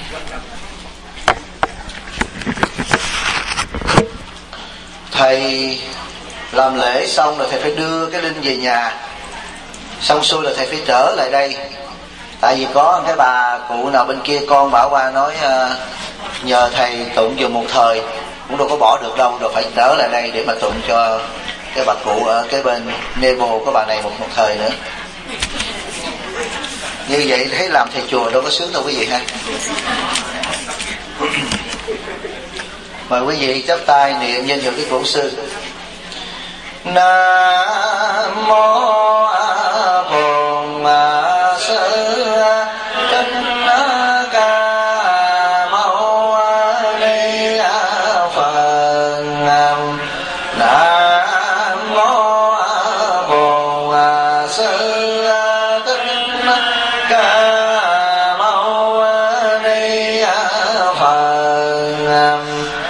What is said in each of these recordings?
Thầy làm lễ xong rồi thầy phải đưa cái linh về nhà, xong xuôi là thầy phải trở lại đây. Tại vì có cái bà cụ nào bên kia con bảo qua nói nhờ thầy tụng dùm một thời, cũng đâu có bỏ được đâu, rồi phải trở lại đây để mà tụng cho cái bà cụ ở cái bên Nebo của bà này một thời nữa. Như vậy thấy làm thầy chùa đâu có sướng đâu quý vị ha. Mời quý vị chắp tay niệm danh hiệu cái Bổn Sư. Nam mô A Bổn Sư Thích Ca Mâu Ni Phật. Nam mô A Bổn Sư Thích Ca Mâu Ni Phật.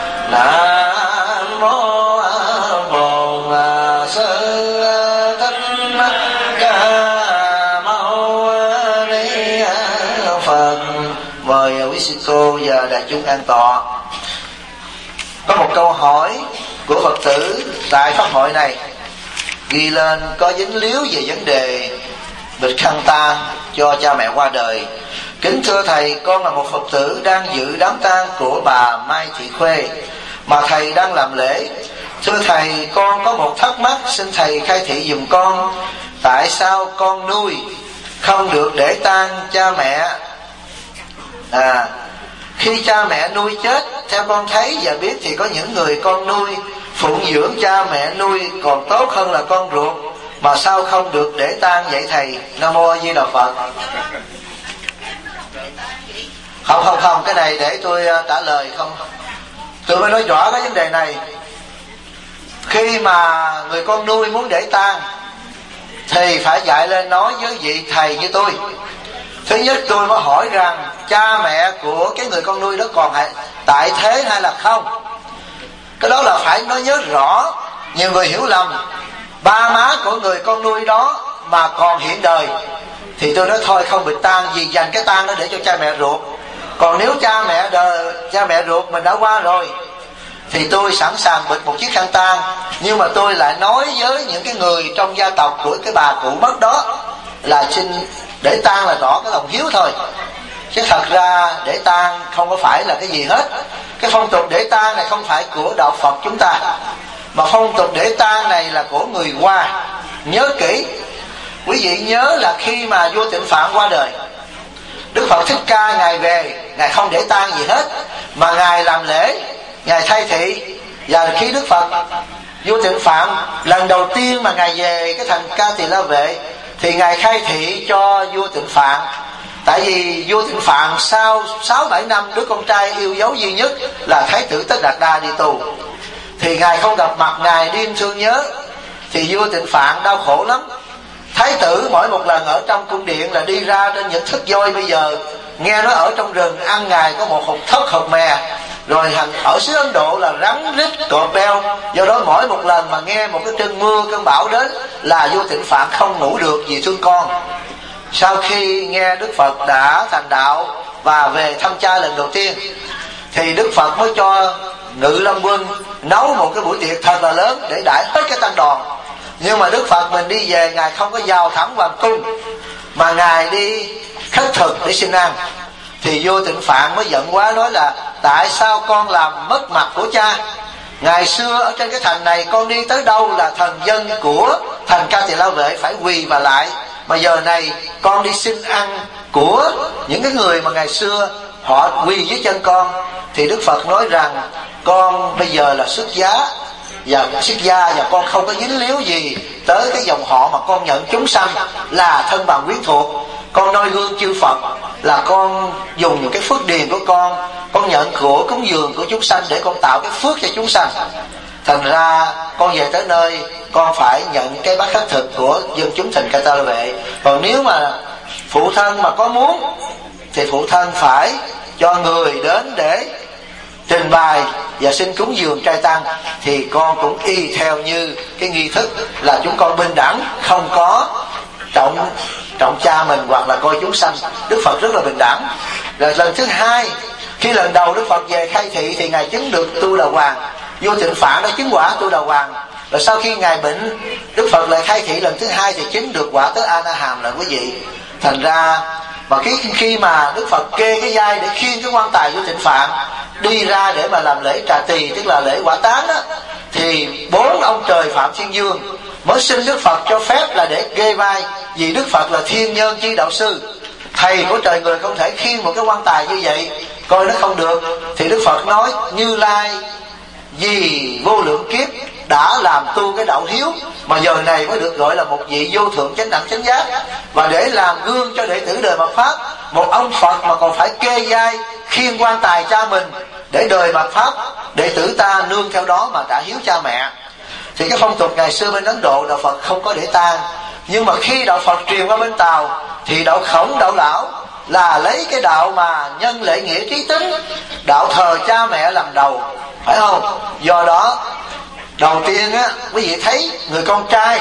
Nam mô A Bổn Sư Thích Ca Mâu Ni Phật. Mời quý sư cô và đại chúng an tọa. Có một câu hỏi của Phật tử tại pháp hội này ghi lên có dính líu về vấn đề bịch khăn tang cho cha mẹ qua đời. Kính thưa thầy, con là một Phật tử đang dự đám tang của bà Mai Thị Khuê mà thầy đang làm lễ. Thưa thầy, con có một thắc mắc, xin thầy khai thị dùm con. Tại sao con nuôi không được để tang cha mẹ? Khi cha mẹ nuôi chết, theo con thấy và biết thì có những người con nuôi phụng dưỡng cha mẹ nuôi còn tốt hơn là con ruột, mà sao không được để tang vậy thầy? Nam mô A Di Đà Phật. Không, cái này để tôi trả lời không. Tôi mới nói rõ cái vấn đề này. Khi mà người con nuôi muốn để tang thì phải dạy lên nói với vị thầy như tôi. Thứ nhất, tôi mới hỏi rằng cha mẹ của cái người con nuôi đó còn tại thế hay là không. Cái đó là phải nói nhớ rõ. Nhiều người hiểu lầm ba má của người con nuôi đó mà còn hiện đời thì tôi nói thôi không bị tang, vì dành cái tang đó để cho cha mẹ ruột. Còn nếu cha mẹ ruột mình đã qua rồi thì tôi sẵn sàng bịt một chiếc khăn tang. Nhưng mà tôi lại nói với những cái người trong gia tộc của cái bà cụ mất đó là xin để tang là tỏ cái lòng hiếu thôi, chứ thật ra để tang không có phải là cái gì hết. Cái phong tục để tang này không phải của đạo Phật chúng ta, mà phong tục để tang này là của người Hoa. Nhớ kỹ, quý vị nhớ là khi mà vua Tịnh Phạn qua đời, Đức Phật Thích Ca ngài về, ngài không để tang gì hết mà ngài làm lễ, ngài thay thị. Và khi Đức Phật vua Tịnh Phạn lần đầu tiên mà ngài về cái thành Ca Tỳ La Vệ thì ngài khai thị cho vua Tịnh Phạn. Tại vì vua Tịnh Phạn sau 6-7 năm đứa con trai yêu dấu duy nhất là Thái tử Tất Đạt Đa đi tù, thì ngài không gặp mặt ngài đêm thương nhớ, thì vua Tịnh Phạn đau khổ lắm. Thái tử mỗi một lần ở trong cung điện là đi ra trên những thức voi. Bây giờ nghe nói ở trong rừng ăn ngày có một hột thóc hột mè. Rồi ở xứ Ấn Độ là rắn rít cọp beo. Do đó mỗi một lần mà nghe một cái cơn mưa cơn bão đến là vua Tịnh Phạn không ngủ được vì thương con. Sau khi nghe Đức Phật đã thành đạo và về thăm cha lần đầu tiên thì Đức Phật mới cho Ngự Lâm Quân nấu một cái buổi tiệc thật là lớn để đãi hết cái tăng đoàn. Nhưng mà Đức Phật mình đi về, ngài không có vào thẳng hoàng cung mà ngài đi khất thực để xin ăn. Thì vua Tịnh Phạn mới giận quá, nói là tại sao con làm mất mặt của cha? Ngày xưa ở trên cái thành này con đi tới đâu là thần dân của thành Ca Tỳ La Vệ phải quỳ và lại, mà giờ này con đi xin ăn của những cái người mà ngày xưa họ quỳ dưới chân con. Thì Đức Phật nói rằng con bây giờ là xuất gia và con không có dính líu gì tới cái dòng họ, mà con nhận chúng sanh là thân bằng quyến thuộc. Con noi gương chư Phật là con dùng những cái phước điền của con nhận của cúng dường của chúng sanh để con tạo cái phước cho chúng sanh. Thành ra con về tới nơi con phải nhận cái bát khất thực của dân chúng thành Ca Tỳ La Vệ. Còn nếu mà phụ thân mà có muốn thì phụ thân phải cho người đến để trình bày và xin cúng dường trai tăng, thì con cũng y theo như cái nghi thức là chúng con bình đẳng, không có trọng cha mình hoặc là coi chúng sanh. Đức Phật rất là bình đẳng. Rồi lần thứ hai, khi lần đầu Đức Phật về khai thị thì ngài chứng được Tu Đà Hoàng. Vô Thịnh Phạn đã chứng quả Tu Đà Hoàng. Rồi sau khi ngài bệnh, Đức Phật lại khai thị lần thứ hai thì chứng được quả tới A Na Hàm là quý vị. Thành ra mà khi mà Đức Phật kê cái vai để khiêng cái quan tài Vô Thịnh Phạn đi ra để mà làm lễ trà tỳ, tức là lễ quả táng đó, thì 4 ông trời Phạm Thiên Dương mới xin Đức Phật cho phép là để kê vai, vì Đức Phật là thiên nhân chi đạo sư, thầy của trời người, không thể khiêng một cái quan tài như vậy, coi nó không được. Thì Đức Phật nói Như Lai vì vô lượng kiếp đã làm tu cái đạo hiếu, mà giờ này mới được gọi là một vị vô thượng chánh đẳng chánh giác. Và để làm gương cho đệ tử đời mạt Pháp, một ông Phật mà còn phải kê vai khiêng quan tài cha mình, để đời mạt Pháp đệ tử ta nương theo đó mà trả hiếu cha mẹ. Thì cái phong tục ngày xưa bên Ấn Độ, đạo Phật không có để tang. Nhưng mà khi đạo Phật truyền qua bên Tàu thì đạo Khổng, đạo Lão là lấy cái đạo mà nhân lễ nghĩa trí tính, đạo thờ cha mẹ làm đầu, phải không? Do đó đầu tiên á, quý vị thấy người con trai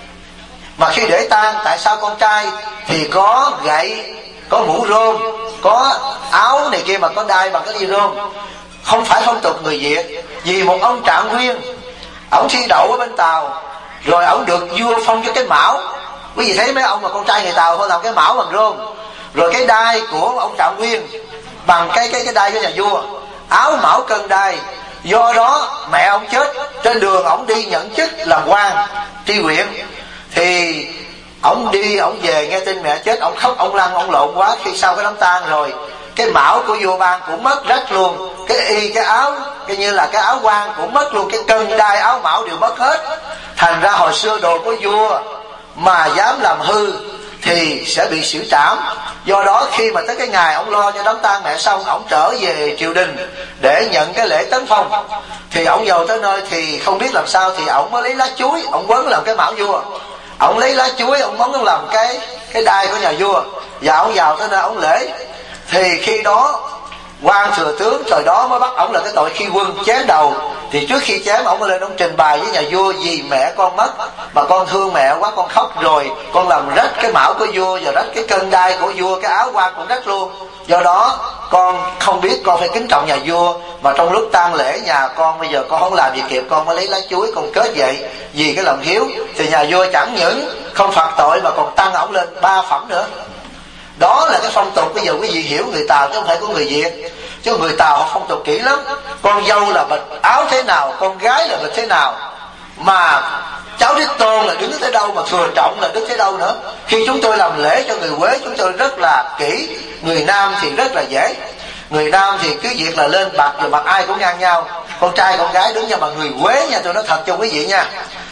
mà khi để tang, tại sao con trai thì có gậy, có mũ rôm, có áo này kia mà có đai bằng cái đi rôm? Không phải phong tục người Việt. Vì một ông Trạng Nguyên, ổng thi đậu ở bên Tàu, rồi ổng được vua phong cho cái mão. Quý vị thấy mấy ông mà con trai người Tàu họ làm cái mão bằng rôm, rồi cái đai của ông Trạng Nguyên bằng cái đai của nhà vua, áo mão cân đai. Do đó mẹ ông chết, trên đường ổng đi nhận chức làm quan tri huyện, thì ổng đi ổng về nghe tin mẹ chết, ổng khóc ổng lăn ổng lộn quá. Khi sau cái đám tang rồi, cái mão của vua ban cũng mất rách luôn, cái y cái áo coi như là cái áo quan cũng mất luôn, cái cân đai áo mão đều mất hết. Thành ra hồi xưa đồ của vua mà dám làm hư thì sẽ bị xử trảm. Do đó khi mà tới cái ngày ông lo cho đám tang mẹ xong, ông trở về triều đình để nhận cái lễ tấn phong, thì ông vào tới nơi thì không biết làm sao, thì ông mới lấy lá chuối ông quấn làm cái mão vua, ông lấy lá chuối ông quấn làm cái đai của nhà vua, và ông vào tới nơi ông lễ. Thì khi đó quan thừa tướng thời đó mới bắt ổng là cái tội khi quân chém đầu. Thì trước khi chém ổng lên ông trình bày với nhà vua: vì mẹ con mất mà con thương mẹ quá, con khóc rồi con làm rách cái mão của vua và rách cái cân đai của vua, cái áo quan cũng rách luôn. Do đó con không biết, con phải kính trọng nhà vua, mà trong lúc tang lễ nhà con bây giờ con không làm gì kịp, con mới lấy lá chuối con kết vậy vì cái lòng hiếu. Thì nhà vua chẳng những không phạt tội mà còn tăng ổng lên 3 phẩm nữa. Đó là cái phong tục. Bây giờ quý vị hiểu người Tàu chứ không phải của người Việt. Chứ người Tàu họ phong tục kỹ lắm. Con dâu là bịch áo thế nào, con gái là bịch thế nào, mà cháu đích tôn là đứng thế đâu, mà thừa trọng là đứng thế đâu nữa. Khi chúng tôi làm lễ cho người Quế, chúng tôi rất là kỹ. Người Nam thì rất là dễ. Người Nam thì cứ việc là lên bạc rồi mặt ai cũng ngang nhau, con trai con gái đứng. Nhưng mà người Quế nha, tôi nói thật cho quý vị nha,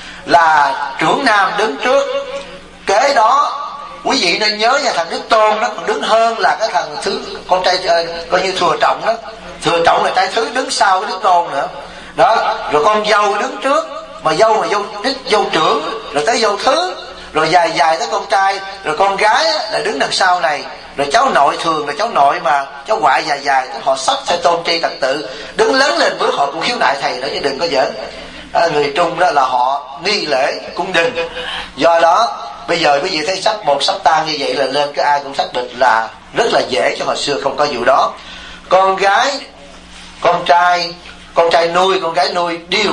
là trưởng nam đứng trước, kế đó quý vị nên nhớ nha, thằng đích tôn nó còn đứng hơn là cái thằng thứ con trai coi như thừa trọng đó. Thừa trọng là trai thứ đứng sau cái đích tôn nữa đó. Rồi con dâu đứng trước, mà dâu đích dâu trưởng, rồi tới dâu thứ, rồi dài dài tới con trai, rồi con gái là đứng đằng sau này. Rồi cháu nội thường là cháu nội mà cháu ngoại dài dài, họ sắp theo tôn tri trật tự, đứng lớn lên bước họ cũng khiếu nại thầy đó chứ đừng có giỡn. Người Trung đó là họ nghi lễ cung đình. Do đó bây giờ quý vị thấy sắp một sắp tang như vậy là lên cái ai cũng xác định là rất là dễ, chứ hồi xưa không có vụ đó. Con gái, con trai nuôi, con gái nuôi đều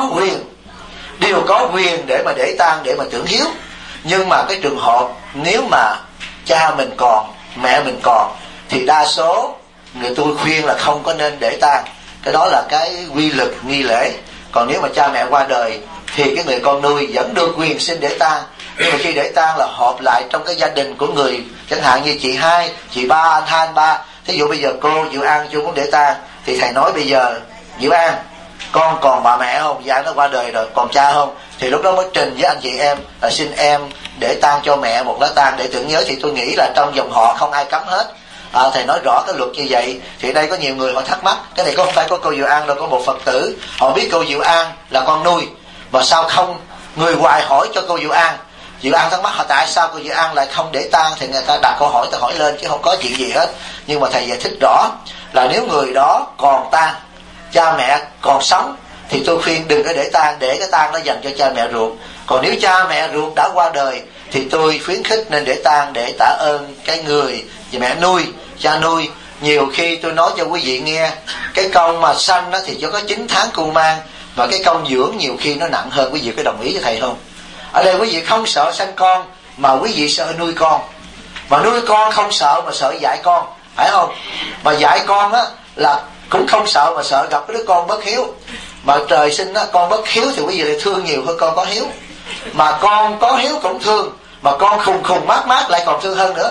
có quyền để mà để tang, để mà tưởng hiếu. Nhưng mà cái trường hợp nếu mà cha mình còn, mẹ mình còn, thì đa số người tôi khuyên là không có nên để tang. Cái đó là cái quy luật nghi lễ. Còn nếu mà cha mẹ qua đời thì cái người con nuôi vẫn được quyền xin để tang. Nhưng mà khi để tang là họp lại trong cái gia đình của người, chẳng hạn như chị hai, chị ba, anh hai, anh ba. Thí dụ bây giờ cô Diệu An chưa muốn để tang, thì thầy nói bây giờ Diệu An, con còn bà mẹ không? Dạ nó qua đời rồi, còn cha không? Thì lúc đó mới trình với anh chị em là xin em để tang cho mẹ một lá tang để tưởng nhớ. Thì tôi nghĩ là trong dòng họ không ai cấm hết. Thầy nói rõ cái luật như vậy. Thì đây có nhiều người họ thắc mắc, cái này không phải có cô Diệu An đâu, có một Phật tử họ biết cô Diệu An là con nuôi, mà sao không người hoài hỏi cho cô Diệu An. Diệu An thắc mắc họ tại sao cô Diệu An lại không để tang, thì người ta đặt câu hỏi, ta hỏi lên chứ không có chuyện gì hết. Nhưng mà thầy giải thích rõ là nếu người đó còn tang, cha mẹ còn sống, thì tôi khuyên đừng có để tang, để cái tang nó dành cho cha mẹ ruột. Còn nếu cha mẹ ruột đã qua đời thì tôi khuyến khích nên để tang để tạ ơn cái người mẹ nuôi, cha nuôi nhiều khi tôi nói cho quý vị nghe, cái công mà sanh đó thì chỉ có 9 tháng cưu mang, và cái công dưỡng nhiều khi nó nặng hơn. Quý vị có đồng ý với thầy không? Ở đây quý vị không sợ sanh con, mà quý vị sợ nuôi con. Mà nuôi con không sợ, mà sợ dạy con, phải không? Mà dạy con á là cũng không sợ, mà sợ gặp cái đứa con bất hiếu. Mà trời sinh á, con bất hiếu thì quý vị lại thương nhiều hơn con có hiếu. Mà con có hiếu cũng thương, mà con khùng khùng mát mát lại còn thương hơn nữa.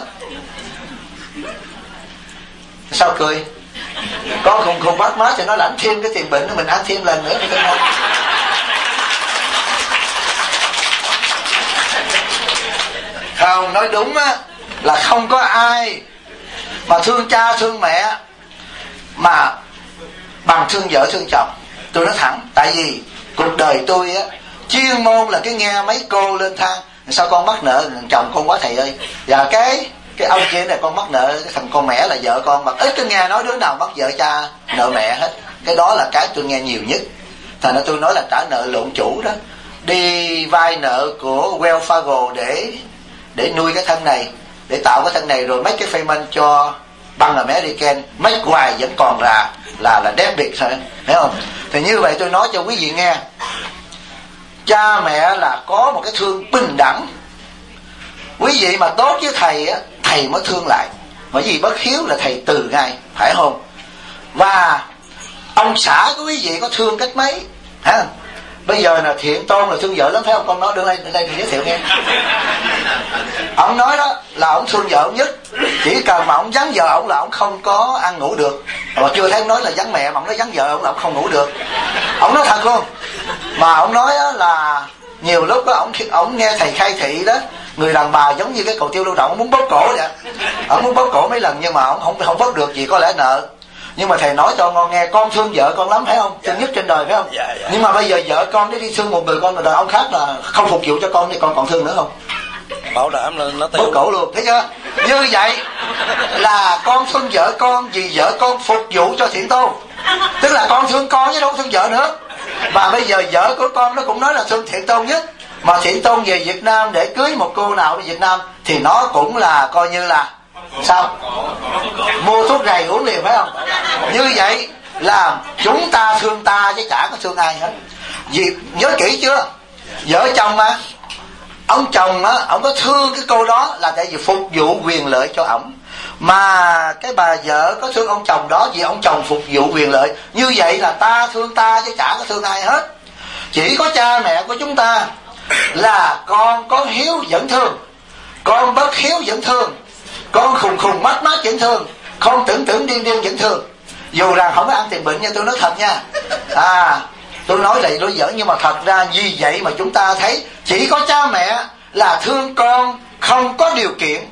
Sao cười? Con khùng khùng mát mát thì nó lãnh thêm cái tiền bệnh, mình ăn thêm lần nữa thì không. Không, nói đúng á là không có ai mà thương cha thương mẹ mà bằng thương vợ thương chồng. Tôi nói thẳng, tại vì cuộc đời tôi á chuyên môn là cái nghe mấy cô lên than sao con mắc nợ chồng con quá thầy ơi, và cái ông kia này con mắc nợ cái thằng con mẹ là vợ con, mà ít tôi nghe nói đứa nào mắc vợ cha nợ mẹ hết. Cái đó là cái tôi nghe nhiều nhất. Thành ra tôi nói là trả nợ lộn chủ đó, đi vay nợ của Wells Fargo để nuôi cái thân này, để tạo cái thân này, rồi mấy cái payment cho băng American mấy hoài vẫn còn là debit thôi, hiểu không? Thì như vậy tôi nói cho quý vị nghe, cha mẹ là có một cái thương bình đẳng. Quý vị mà tốt với thầy á, thầy mới thương lại, bởi vì bất hiếu là thầy từ ngay, phải không? Và ông xã của quý vị có thương cách mấy hả? Bây giờ là Thiện Tôn là thương vợ lắm, phải không? Con nói đưa đây thì giới thiệu nghe. Ông nói đó là ông thương vợ ông nhất, chỉ cần mà ông vắng vợ ông là ông không có ăn ngủ được. Mà chưa thấy ông nói là vắng mẹ, mà ông nói vắng vợ ông là ông không ngủ được. Ông nói thật luôn. Mà ông nói là nhiều lúc đó ông nghe thầy khai thị đó, người đàn bà giống như cái cầu tiêu lưu động, ông muốn bóp cổ vậy. Ông muốn bóp cổ mấy lần nhưng mà ông không bóp được, vì có lẽ nợ. Nhưng mà thầy nói cho con nghe, con thương vợ con lắm, phải không? Thương nhất trên đời, phải không? Nhưng mà bây giờ vợ con đi thương một người con đàn ông khác là không phục vụ cho con thì con còn thương nữa không? Bảo đảm là nó tiêu. Bóp cổ luôn, thấy chưa? Như vậy là con thương vợ con vì vợ con phục vụ cho Thiện Tôn. Tức là con thương con chứ đâu thương vợ nữa. Mà bây giờ vợ của con nó cũng nói là thương Thiện Tôn nhất. Mà Thiện Tôn về Việt Nam để cưới một cô nào ở Việt Nam thì nó cũng là coi như là sao? Mua thuốc rầy uống liền, phải không? Như vậy là chúng ta thương ta chứ chả có thương ai hết. Vì nhớ kỹ chưa? Vợ chồng mà ông chồng á, ông có thương cái cô đó là tại vì phục vụ quyền lợi cho ổng. Mà cái bà vợ có thương ông chồng đó vì ông chồng phục vụ quyền lợi. Như vậy là ta thương ta chứ chả có thương ai hết. Chỉ có cha mẹ của chúng ta là con có hiếu vẫn thương, con bất hiếu vẫn thương, con khùng khùng mắt mắt vẫn thương, con tưởng tưởng điên điên vẫn thương. Dù rằng không có ăn tiền bệnh nha, tôi nói thật nha. Tôi nói lại nói giỡn, nhưng mà thật ra vì vậy mà chúng ta thấy chỉ có cha mẹ là thương con không có điều kiện.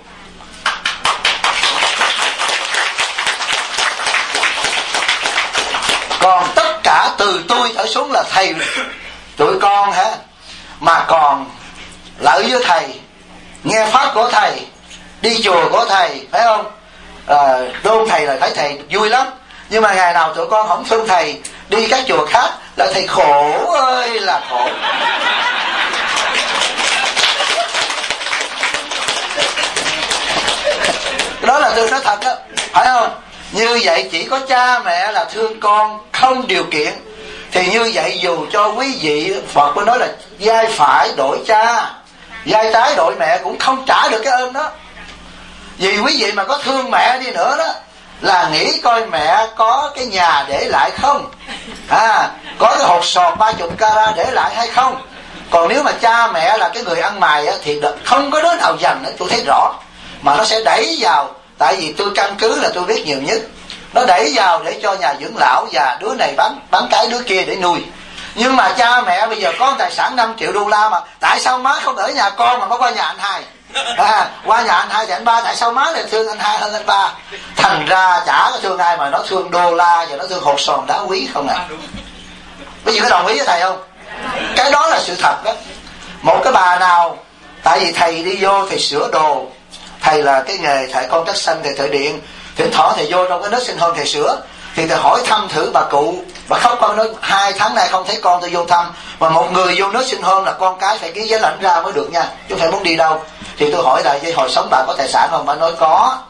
Còn tất cả từ tôi trở xuống là thầy tụi con hả, mà còn lợi với thầy, nghe pháp của thầy, đi chùa của thầy, phải không? Đôn thầy là thấy thầy vui lắm. Nhưng mà ngày nào tụi con không thương thầy, đi các chùa khác là thầy khổ ơi là khổ. Đó là tôi nói thật đó, phải không? Như vậy chỉ có cha mẹ là thương con không điều kiện. Thì như vậy dù cho quý vị, Phật có nói là vai phải đổi cha, vai trái đổi mẹ cũng không trả được cái ơn đó. Vì quý vị mà có thương mẹ đi nữa đó là nghĩ coi mẹ có cái nhà để lại không, có cái hột sòn 30 carat để lại hay không. Còn nếu mà cha mẹ là cái người ăn mày á, thì không có đứa nào dành nữa, tôi thấy rõ. Mà nó sẽ đẩy vào, tại vì tôi căn cứ là tôi biết nhiều nhất, nó đẩy vào để cho nhà dưỡng lão và đứa này bán cái đứa kia để nuôi. Nhưng mà cha mẹ bây giờ có tài sản 5 triệu đô la, mà tại sao má không ở nhà con mà má qua nhà anh hai? Qua nhà anh hai thì anh ba, tại sao má lại thương anh hai hơn anh ba? Thành ra chả có thương ai, mà nó thương đô la và nó thương hột sòn đá quý không à. Bây giờ có đồng ý với thầy không? Cái đó là sự thật đó. Một cái bà nào, tại vì thầy đi vô thầy sửa đồ, thầy là cái nghề thầy con trắc xanh, thầy thợ điện, thỉnh thoảng thầy vô trong cái nấc sinh hôn thầy sửa, thì thầy hỏi thăm thử bà cụ, bà khóc, con nói 2 tháng nay không thấy con, tôi vô thăm. Mà một người vô nấc sinh hôn là con cái phải ký giấy lãnh ra mới được nha, chứ không phải muốn đi đâu. Thì tôi hỏi là vậy hồi sống bà có tài sản không? Bà nói có.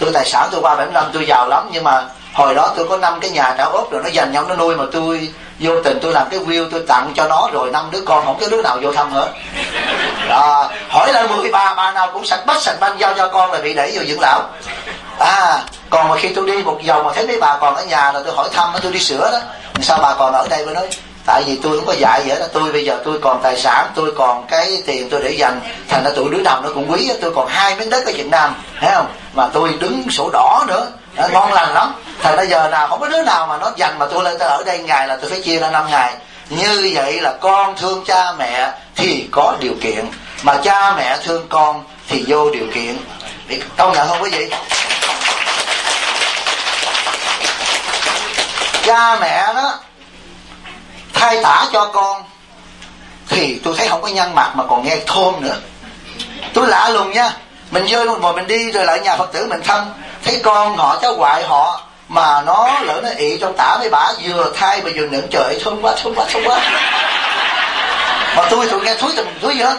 tôi tài sản tôi qua 75 tôi giàu lắm, nhưng mà hồi đó tôi có 5 cái nhà trảo ốp rồi nó dành nhau nó nuôi, mà tôi vô tình tôi làm cái will tôi tặng cho nó rồi 5 đứa con không có đứa nào vô thăm hết. Hỏi lại 10 bà nào cũng sạch bách sạch banh giao cho con là bị đẩy vô dưỡng lão. Còn mà khi tôi đi một vòng mà thấy mấy bà còn ở nhà là tôi hỏi thăm, tôi đi sửa đó, sao bà còn ở đây? Mới nói tại vì tôi không có dạy gì hết đó, tôi bây giờ tôi còn tài sản, tôi còn cái tiền tôi để dành, thành ra tụi đứa nào nó cũng quý. Tôi còn 2 miếng đất ở Việt Nam, thấy không, mà tôi đứng sổ đỏ nữa, ngon lành lắm. Thành ra giờ nào không có đứa nào mà nó dành mà tôi lên tôi ở đây ngày là tôi phải chia ra 5 ngày. Như vậy là con thương cha mẹ thì có điều kiện, mà cha mẹ thương con thì vô điều kiện. Công nhận không quý vị? Cha mẹ đó thay tả cho con thì tôi thấy không có nhăn mặt mà còn nghe thơm nữa. Tôi lạ lùng nha, mình vô rồi mình đi rồi lại nhà Phật tử mình thăm, thấy con họ cháu ngoại họ mà nó lỡ nó ị trong tả với bả, vừa thay mà vừa nựng, trời thơm quá. Mà tôi nghe thúi từng thúi gì hết.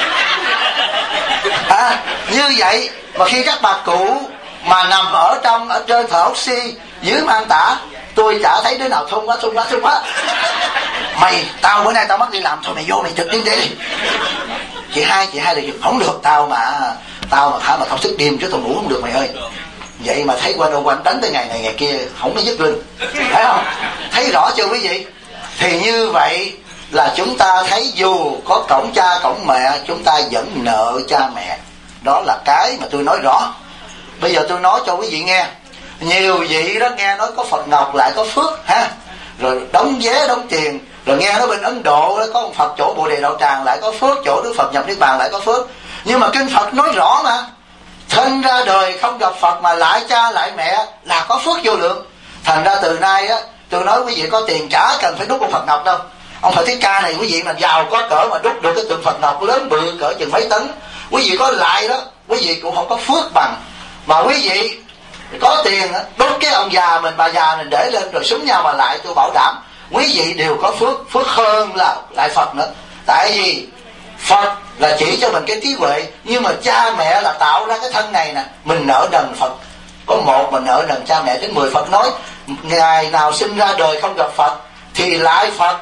Như vậy mà khi các bà cụ mà nằm ở trên thở oxy dưới mang tả, tôi chả thấy đứa nào thơm quá. Mày, tao bữa nay tao mất đi làm, thôi mày vô mày trực đêm đi. Chị hai là không được, tao mà thả mà không thức đêm chứ tao ngủ không được mày ơi. Vậy mà thấy quanh đánh tới ngày này ngày kia không có dứt lưng, thấy không? Thấy rõ chưa quý vị? Thì như vậy là chúng ta thấy dù có cổng cha cổng mẹ, chúng ta vẫn nợ cha mẹ. Đó là cái mà tôi nói rõ. Bây giờ tôi nói cho quý vị nghe. Nhiều vị đó nghe nói có Phật Ngọc lại có phước ha, rồi đóng vé đóng tiền, rồi nghe nói bên Ấn Độ đó có một Phật chỗ Bồ Đề Đạo Tràng lại có phước, chỗ Đức Phật nhập Niết Bàn lại có phước. Nhưng mà kinh Phật nói rõ mà, thân ra đời không gặp Phật mà lại cha lại mẹ là có phước vô lượng. Thành ra từ nay á, tôi nói quý vị có tiền chả cần phải đúc một Phật Ngọc đâu. Ông Phật Thích Ca này quý vị mà giàu có cỡ mà đúc được cái tượng Phật Ngọc lớn bự cỡ chừng mấy tấn, quý vị có lại đó quý vị cũng không có phước bằng. Mà quý vị có tiền đốt cái ông già mình bà già mình để lên rồi súng nhau mà lại, tôi bảo đảm quý vị đều có phước hơn là lại Phật nữa. Tại vì Phật là chỉ cho mình cái trí huệ, nhưng mà cha mẹ là tạo ra cái thân này nè, mình nợ nần Phật. Có một mình nợ nần cha mẹ đến 10. Phật nói ngày nào sinh ra đời không gặp Phật thì lại Phật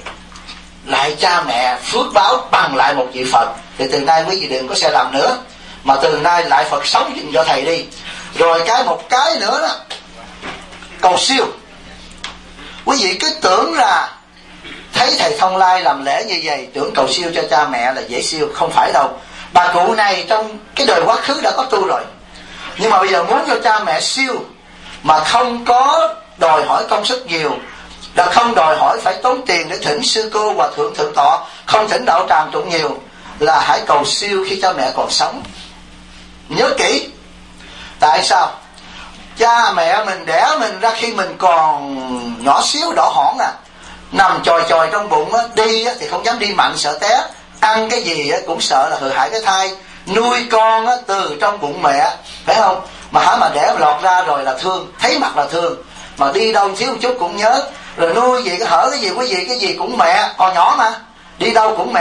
lại cha mẹ, phước báo bằng lại một vị Phật. Thì từ nay quý vị đừng có sai lầm nữa, mà từ nay lại Phật sống dùm cho thầy đi. Rồi một cái nữa đó, cầu siêu. Quý vị cứ tưởng là thấy thầy Thông Lai làm lễ như vậy tưởng cầu siêu cho cha mẹ là dễ siêu, không phải đâu. Bà cụ này trong cái đời quá khứ đã có tu rồi, nhưng mà bây giờ muốn cho cha mẹ siêu mà không có đòi hỏi công sức nhiều, đã không đòi hỏi phải tốn tiền để thỉnh sư cô hòa thượng thượng tọa, không thỉnh đạo tràng tụng nhiều, là hãy cầu siêu khi cha mẹ còn sống. Nhớ kỹ. Tại sao? Cha mẹ mình đẻ mình ra khi mình còn nhỏ xíu đỏ hỏn nằm chòi trong bụng đi thì không dám đi mạnh sợ té, ăn cái gì cũng sợ là hư hại cái thai, nuôi con từ trong bụng mẹ, phải không? Mà đẻ lọt ra rồi là thương, thấy mặt là thương, mà đi đâu xíu một chút cũng nhớ. Rồi nuôi gì cái hở cái gì quý vị, cái gì cũng mẹ, còn nhỏ mà đi đâu cũng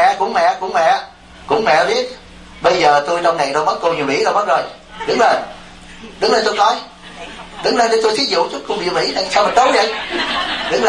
mẹ biết. Bây giờ tôi trong này đâu mất, cô Nhiều Mỹ đâu mất rồi. Đứng lên tôi coi, đứng lên để tôi thí dụ chút. Cô Nhiều Mỹ đang sao mà trốn vậy? Đứng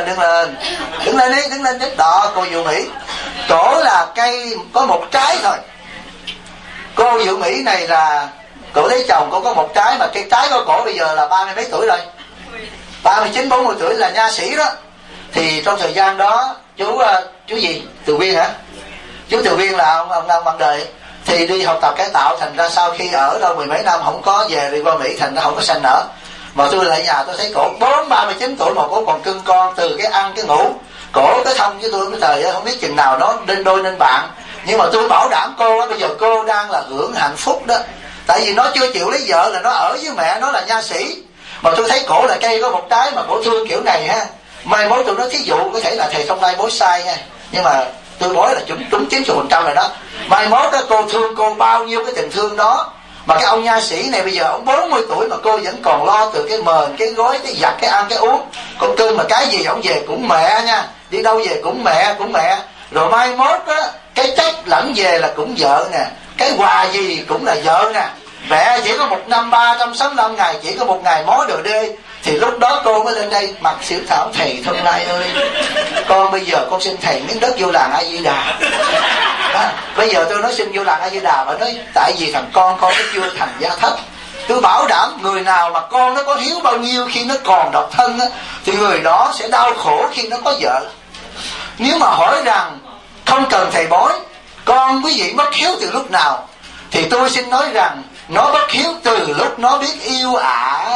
lên đi. Đó, cô Nhiều Mỹ cổ là cây có một trái thôi. Cô Diệu Mỹ này là cổ lấy chồng, cô có một trái, mà cái trái của cổ bây giờ là 30 mấy tuổi rồi, 39-40 tuổi, là nha sĩ đó. Thì trong thời gian đó chú gì Từ Viên hả? Chú Từ Viên là ông bạn đời thì đi học tập cải tạo, thành ra sau khi ở đâu 10 mấy năm không có về đi qua Mỹ, thành ra không có sanh nở. Mà tôi lại nhà tôi thấy cổ 39 tuổi mà cổ còn cưng con, từ cái ăn cái ngủ. Cổ cái thông với tôi cái thời không biết chừng nào nó nên đôi nên bạn. Nhưng mà tôi bảo đảm cô á, bây giờ cô đang là hưởng hạnh phúc đó. Tại vì nó chưa chịu lấy vợ là nó ở với mẹ nó là nha sĩ. Mà tôi thấy cổ là cây có một trái mà cổ thương kiểu này ha. Mai mối tôi nói thí dụ có thể là thầy Thông Lai bối sai nha, nhưng mà tôi bối là trúng 90% rồi đó. Mai mốt đó cô thương cô bao nhiêu cái tình thương đó. Mà cái ông nha sĩ này bây giờ ông 40 tuổi mà cô vẫn còn lo từ cái mền, cái gối, cái giặt, cái ăn, cái uống. Con cưng mà cái gì ông về cũng mẹ nha, đi đâu về cũng mẹ. Rồi mai mốt đó cái trách lẫn về là cũng vợ nè, cái quà gì cũng là vợ nè. mẹ chỉ có 1 năm 365 ngày, chỉ có 1 ngày mối đồ đê, thì lúc đó cô mới lên đây mặc xỉu thảo: thầy Thông Lai ơi, con bây giờ con xin thầy miếng đất vô làng A Di Đà. Bây giờ tôi nói xin vô làng A Di Đà, và nói tại vì thằng con nó chưa thành gia thất. Tôi bảo đảm người nào mà con nó có hiếu bao nhiêu khi nó còn độc thân á, thì người đó sẽ đau khổ khi nó có vợ. Nếu mà hỏi rằng không cần thầy bói, con quý vị bất hiếu từ lúc nào, thì tôi xin nói rằng nó bất hiếu từ lúc nó biết yêu ả.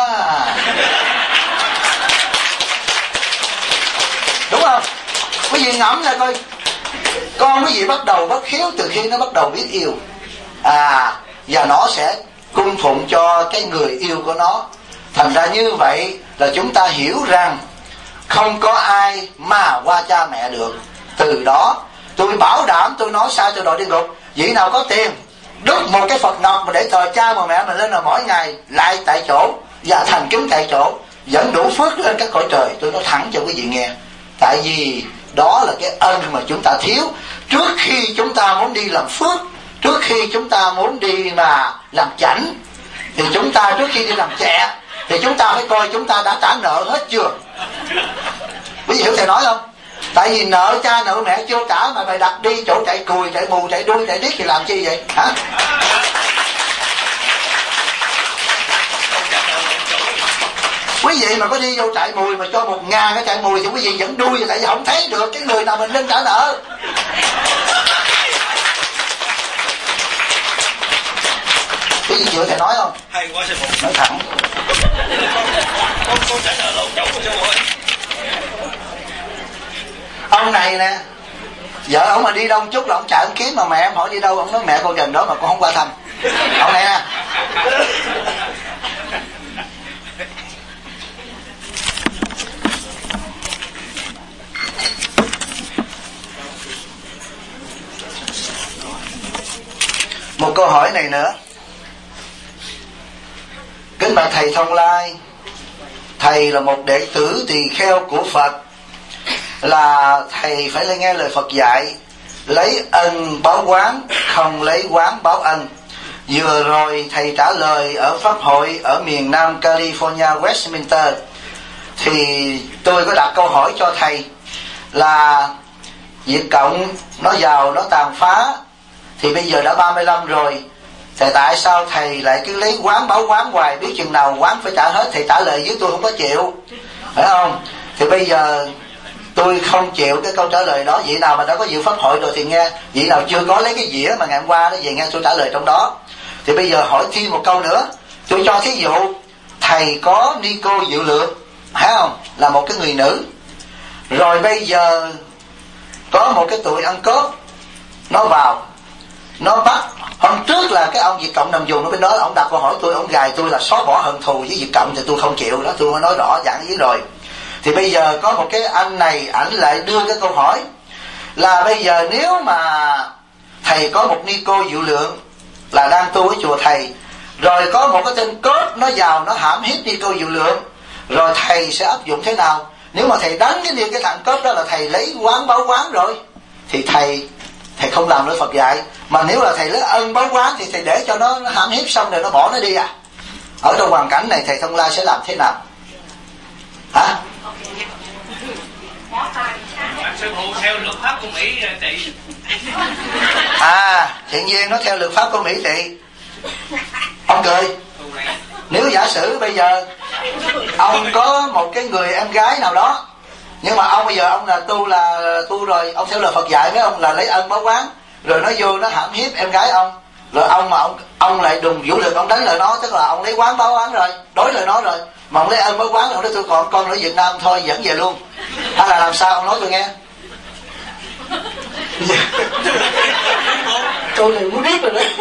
Đúng không? Quý vị ngẫm ra coi, con quý vị bắt đầu bất hiếu từ khi nó bắt đầu biết yêu. Và nó sẽ cung phụng cho cái người yêu của nó. Thành ra như vậy là chúng ta hiểu rằng không có ai mà qua cha mẹ được. Từ đó tôi bảo đảm, tôi nói sai tôi đòi đi ngục. Vị nào có tiền đúc một cái Phật ngọc mà để thờ cha mà mẹ mình lên, là mỗi ngày lại tại chỗ và thành kính tại chỗ, vẫn đủ phước lên các cõi trời. Tôi nói thẳng cho quý vị nghe, tại vì đó là cái ân mà chúng ta thiếu. Trước khi chúng ta muốn đi làm phước, trước khi chúng ta muốn đi mà làm chảnh, thì chúng ta trước khi đi làm chẹ thì chúng ta phải coi chúng ta đã trả nợ hết chưa. Quý vị hiểu thầy nói không? Tại vì nợ cha nợ mẹ chưa trả mà mày đặt đi chỗ chạy cùi, chạy mù, chạy đuôi, chạy điếc thì làm chi vậy hả? Quý vị mà có đi vô trại mùi mà cho 1.000 cái trại mùi thì quý vị vẫn đuôi, tại vì không thấy được cái người nào mình nên trả nợ. Quý vị chịu thầy nói không? Hay quá sư phụ. Nói thẳng. Con trả nợ lộn chỗ của sư phụ ơi. Ông này nè, vợ ông mà đi đông chút là ông chạy ông kiếm, mà mẹ ông hỏi đi đâu, ông nói mẹ con gần đó mà con không qua thăm. Ông này nè. Một câu hỏi này nữa. Kính bạch thầy Thông Lai, thầy là một đệ tử tỳ kheo của Phật, là thầy phải nghe lời Phật dạy, lấy ân báo oán, không lấy oán báo ân. Vừa rồi thầy trả lời ở pháp hội ở miền Nam California, Westminster, thì tôi có đặt câu hỏi cho thầy là Việt Cộng nó vào nó tàn phá, thì bây giờ đã 35 rồi, thì tại sao thầy lại cứ lấy oán báo oán hoài, biết chừng nào oán phải trả hết? Thầy trả lời với tôi không có chịu, phải không? Thì bây giờ tôi không chịu cái câu trả lời đó. Vị nào mà đã có dự pháp hội rồi thì nghe, vị nào chưa có lấy cái dĩa mà ngày hôm qua đó về nghe tôi trả lời trong đó. Thì bây giờ hỏi thêm một câu nữa. Tôi cho thí dụ thầy có Nico Diệu Lượng, phải không, là một cái người nữ, rồi bây giờ có một cái tụi ăn cướp nó vào, nó bắt. Hôm trước là cái ông Việt Cộng nằm vùng ở bên đó, ông đặt câu hỏi tôi, ông gài tôi là xóa bỏ hận thù với Việt Cộng, thì tôi không chịu đó, tôi mới nói rõ dặn với rồi. Thì bây giờ có một cái anh này, ảnh lại đưa cái câu hỏi là bây giờ nếu mà thầy có một Nico Diệu Lượng là đang tu ở chùa thầy, rồi có một cái tên cướp nó vào nó hãm hiếp Nico Diệu Lượng, rồi thầy sẽ áp dụng thế nào? Nếu mà thầy đánh cái thằng cướp đó là thầy lấy oán báo oán rồi, thì thầy không làm nữa Phật dạy. Mà nếu là thầy lấy ân báo oán thì thầy để cho nó hãm hiếp xong rồi nó bỏ nó đi à? Ở trong hoàn cảnh này thầy Thông Lai sẽ làm thế nào hả? Sư phụ theo luật pháp của Mỹ trị. Thiện viên nó theo luật pháp của Mỹ trị. Ông cười. Nếu giả sử bây giờ ông có một cái người em gái nào đó, nhưng mà ông bây giờ ông là tu rồi, ông theo lời Phật dạy với ông là lấy ân báo oán, rồi nó vô nó hãm hiếp em gái ông, rồi ông lại đùng vũ lực ông đánh lại nó, tức là ông lấy oán báo oán rồi, đối lại nó rồi. Mà ông lấy ân báo oán, ông nói tôi còn con ở Việt Nam thôi dẫn về luôn, hay là làm sao? Ông nói tôi nghe. Câu này muốn biết rồi đó.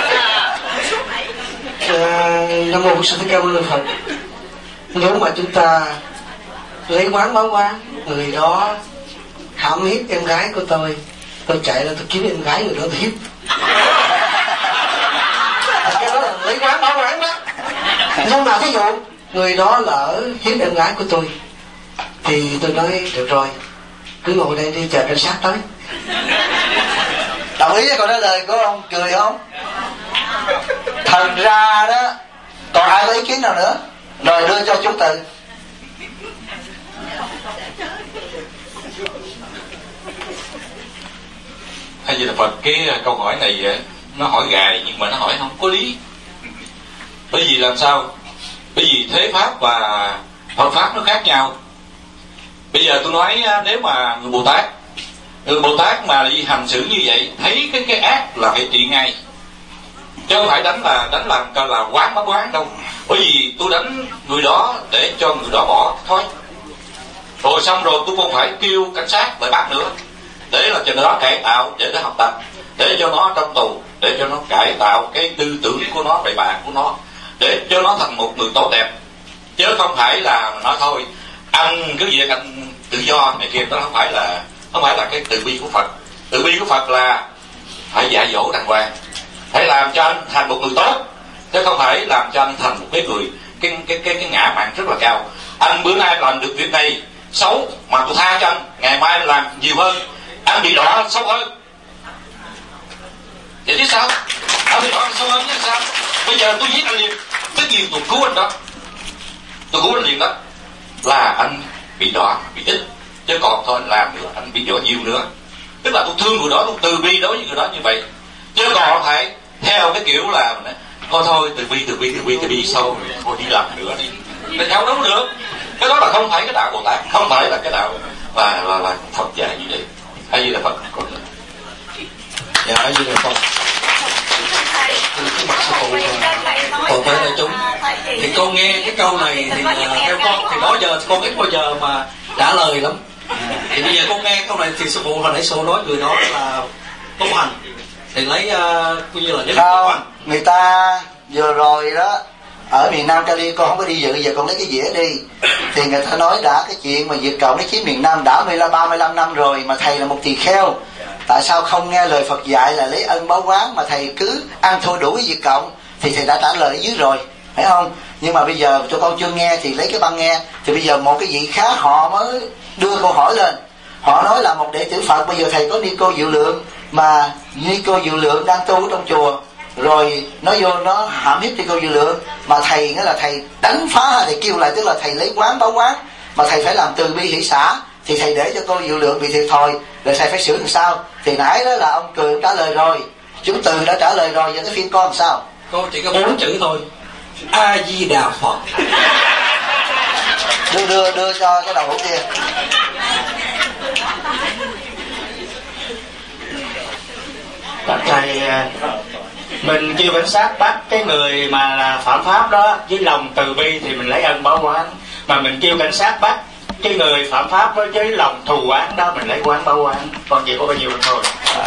Nam mô Sư Thích Ca Mâu Ni Phật. Nếu mà chúng ta lấy oán báo oán, người đó hãm hiếp em gái của tôi chạy ra tôi kiếm em gái người đó tôi hiếp. Cái đó là lấy oán báo oán đó. Nhưng mà thí dụ người đó lỡ hiếp em gái của tôi, thì tôi nói được rồi, cứ ngồi đây đi chờ cảnh sát tới. Đồng ý với câu trả lời của ông cười không? Thành ra đó, còn ai có ý kiến nào nữa? Rồi đưa cho chú Từ. Hay Di Đà Phật, cái câu hỏi này nó hỏi gài nhưng mà nó hỏi không có lý. Bởi vì làm sao? Bởi vì thế pháp và Phật pháp nó khác nhau. Bây giờ tôi nói nếu mà người Bồ Tát mà đi hành xử như vậy, thấy cái ác là phải trị ngay, chứ không phải đánh làm coi là quán bá quán đâu. Bởi vì tôi đánh người đó để cho người đó bỏ thôi, rồi xong rồi tôi không phải kêu cảnh sát lại bắt nữa, để là cho nó cải tạo, để nó học tập, để cho nó trong tù, để cho nó cải tạo cái tư tưởng của nó, bậy bạ của nó, để cho nó thành một người tốt đẹp. Chứ không phải là nói thôi anh cứ việc anh tự do này kia. Đó không phải là cái từ bi của Phật. Từ bi của Phật là phải dạy dỗ đàng hoàng, phải làm cho anh thành một người tốt, chứ không phải làm cho anh thành một cái người cái ngã mạn rất là cao. Anh bữa nay làm được việc này xấu mà tôi tha cho anh, ngày mai làm nhiều hơn, anh bị đọa xấu hơn. Vậy chứ sao? Anh bị đọa xấu hơn chứ sao? Bây giờ tôi giết anh liền, tất nhiên tôi cứu anh đó, tôi cứu anh liền đó, là anh bị đọa, bị ít. Chứ còn thôi anh làm nữa, anh bị đọa nhiều nữa. Tức là tôi thương người đó, tôi từ bi đối với người đó như vậy. Chứ còn không phải theo cái kiểu là thôi từ bi sau thôi đi làm nữa đi. Nó theo đúng được. Cái đó là không phải cái đạo Bồ Tát, không phải là cái đạo là Phật dạy như vậy. Hay gì là Phật còn nữa. Dạ, hay gì là Phật. Cái mặt sư phụ còn tới đại chúng thì con nghe cái câu này thì theo con thì đó giờ con ít bao giờ mà trả lời lắm. Thì bây giờ con nghe câu này thì sư phụ hồi nãy sư nói người đó là tu hành thì lấy coi như là không, người ta vừa rồi đó ở miền Nam Cali, con không có đi dự, giờ con lấy cái dĩa đi, thì người ta nói đã cái chuyện mà Việt Cộng nó chiếm miền Nam đã 35 năm rồi, mà thầy là một tỳ kheo, tại sao không nghe lời Phật dạy là lấy ân báo oán mà thầy cứ ăn thua đủ với Việt Cộng? Thì thầy đã trả lời ở dưới rồi, phải không? Nhưng mà bây giờ tụi con chưa nghe thì lấy cái băng nghe. Thì bây giờ một cái vị khác họ mới đưa câu hỏi lên, họ nói là một đệ tử Phật, bây giờ thầy có Nico Diệu Lượng, mà Nico Diệu Lượng đang tu ở trong chùa, rồi nó vô nó hãm hiếp Nico Diệu Lượng, mà thầy nghĩa là thầy đánh phá, thầy kêu lại, tức là thầy lấy quán báo quán, mà thầy phải làm từ bi hỷ xả, thì thầy để cho cô Diệu Lượng bị thiệt thòi, rồi thầy phải sửa làm sao? Thì nãy đó là ông Cường trả lời rồi, chú Từ đã trả lời rồi, giờ tới phiên con làm sao? Con chỉ có 4 chữ thôi: A Di Đà Phật. Đưa cho cái đầu hũ kia. Thầy, mình kêu cảnh sát bắt cái người mà là phạm pháp đó với lòng từ bi thì mình lấy ân báo oán, mà mình kêu cảnh sát bắt cái người phạm pháp với lòng thù oán đó mình lấy oán báo oán. Còn chỉ có bao nhiêu thôi.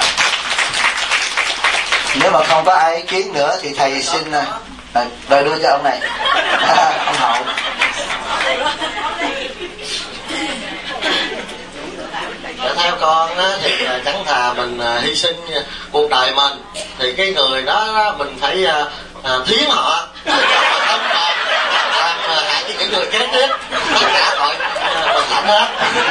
Nếu mà không có ai ý kiến nữa thì thầy xin rồi đưa cho ông này. Ông Hậu. Theo con á, thì chẳng thà mình hy sinh cuộc đời mình, thì cái người đó mình phải thiến họ, làm hại cho những người kế tiếp, tất cả tội mình lãnh hết.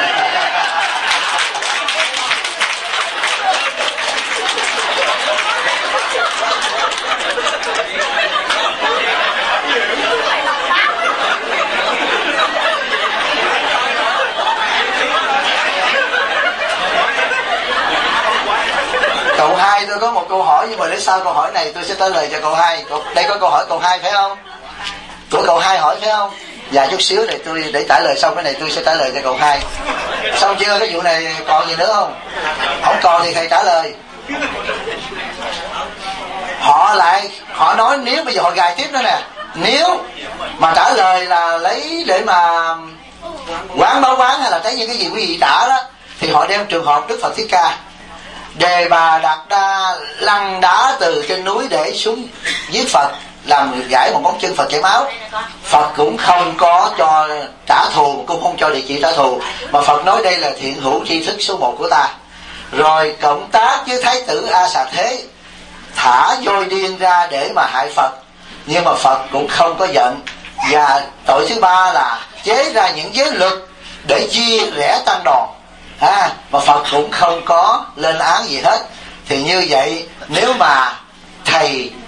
Cậu hai, tôi có một câu hỏi, nhưng mà đến sau câu hỏi này tôi sẽ trả lời cho cậu hai. Đây có câu hỏi cậu hai phải không? Của cậu hai hỏi phải không? Dạ chút xíu để tôi để trả lời xong cái này tôi sẽ trả lời cho cậu hai. Xong chưa? Cái vụ này còn gì nữa không? Không còn thì thầy trả lời. Họ nói nếu bây giờ họ gài tiếp nữa nè, nếu mà trả lời là lấy để mà quán báo quán hay là thấy những cái gì quý vị trả đó, thì họ đem trường hợp Đức Phật Thích Ca. Đề Bà Đạt Đa lăn đá từ trên núi để xuống giết Phật, làm gãy một ngón chân Phật chảy máu. Phật cũng không có cho trả thù, cũng không cho địa chỉ trả thù, mà Phật nói đây là thiện hữu tri thức số 1 của ta. Rồi cộng tác với Thái tử A Xà Thế thả voi điên ra để mà hại Phật, nhưng mà Phật cũng không có giận. Và tội thứ ba là chế ra những giới luật để chia rẽ tăng đoàn, mà Phật cũng không có lên án gì hết. Thì như vậy nếu mà thầy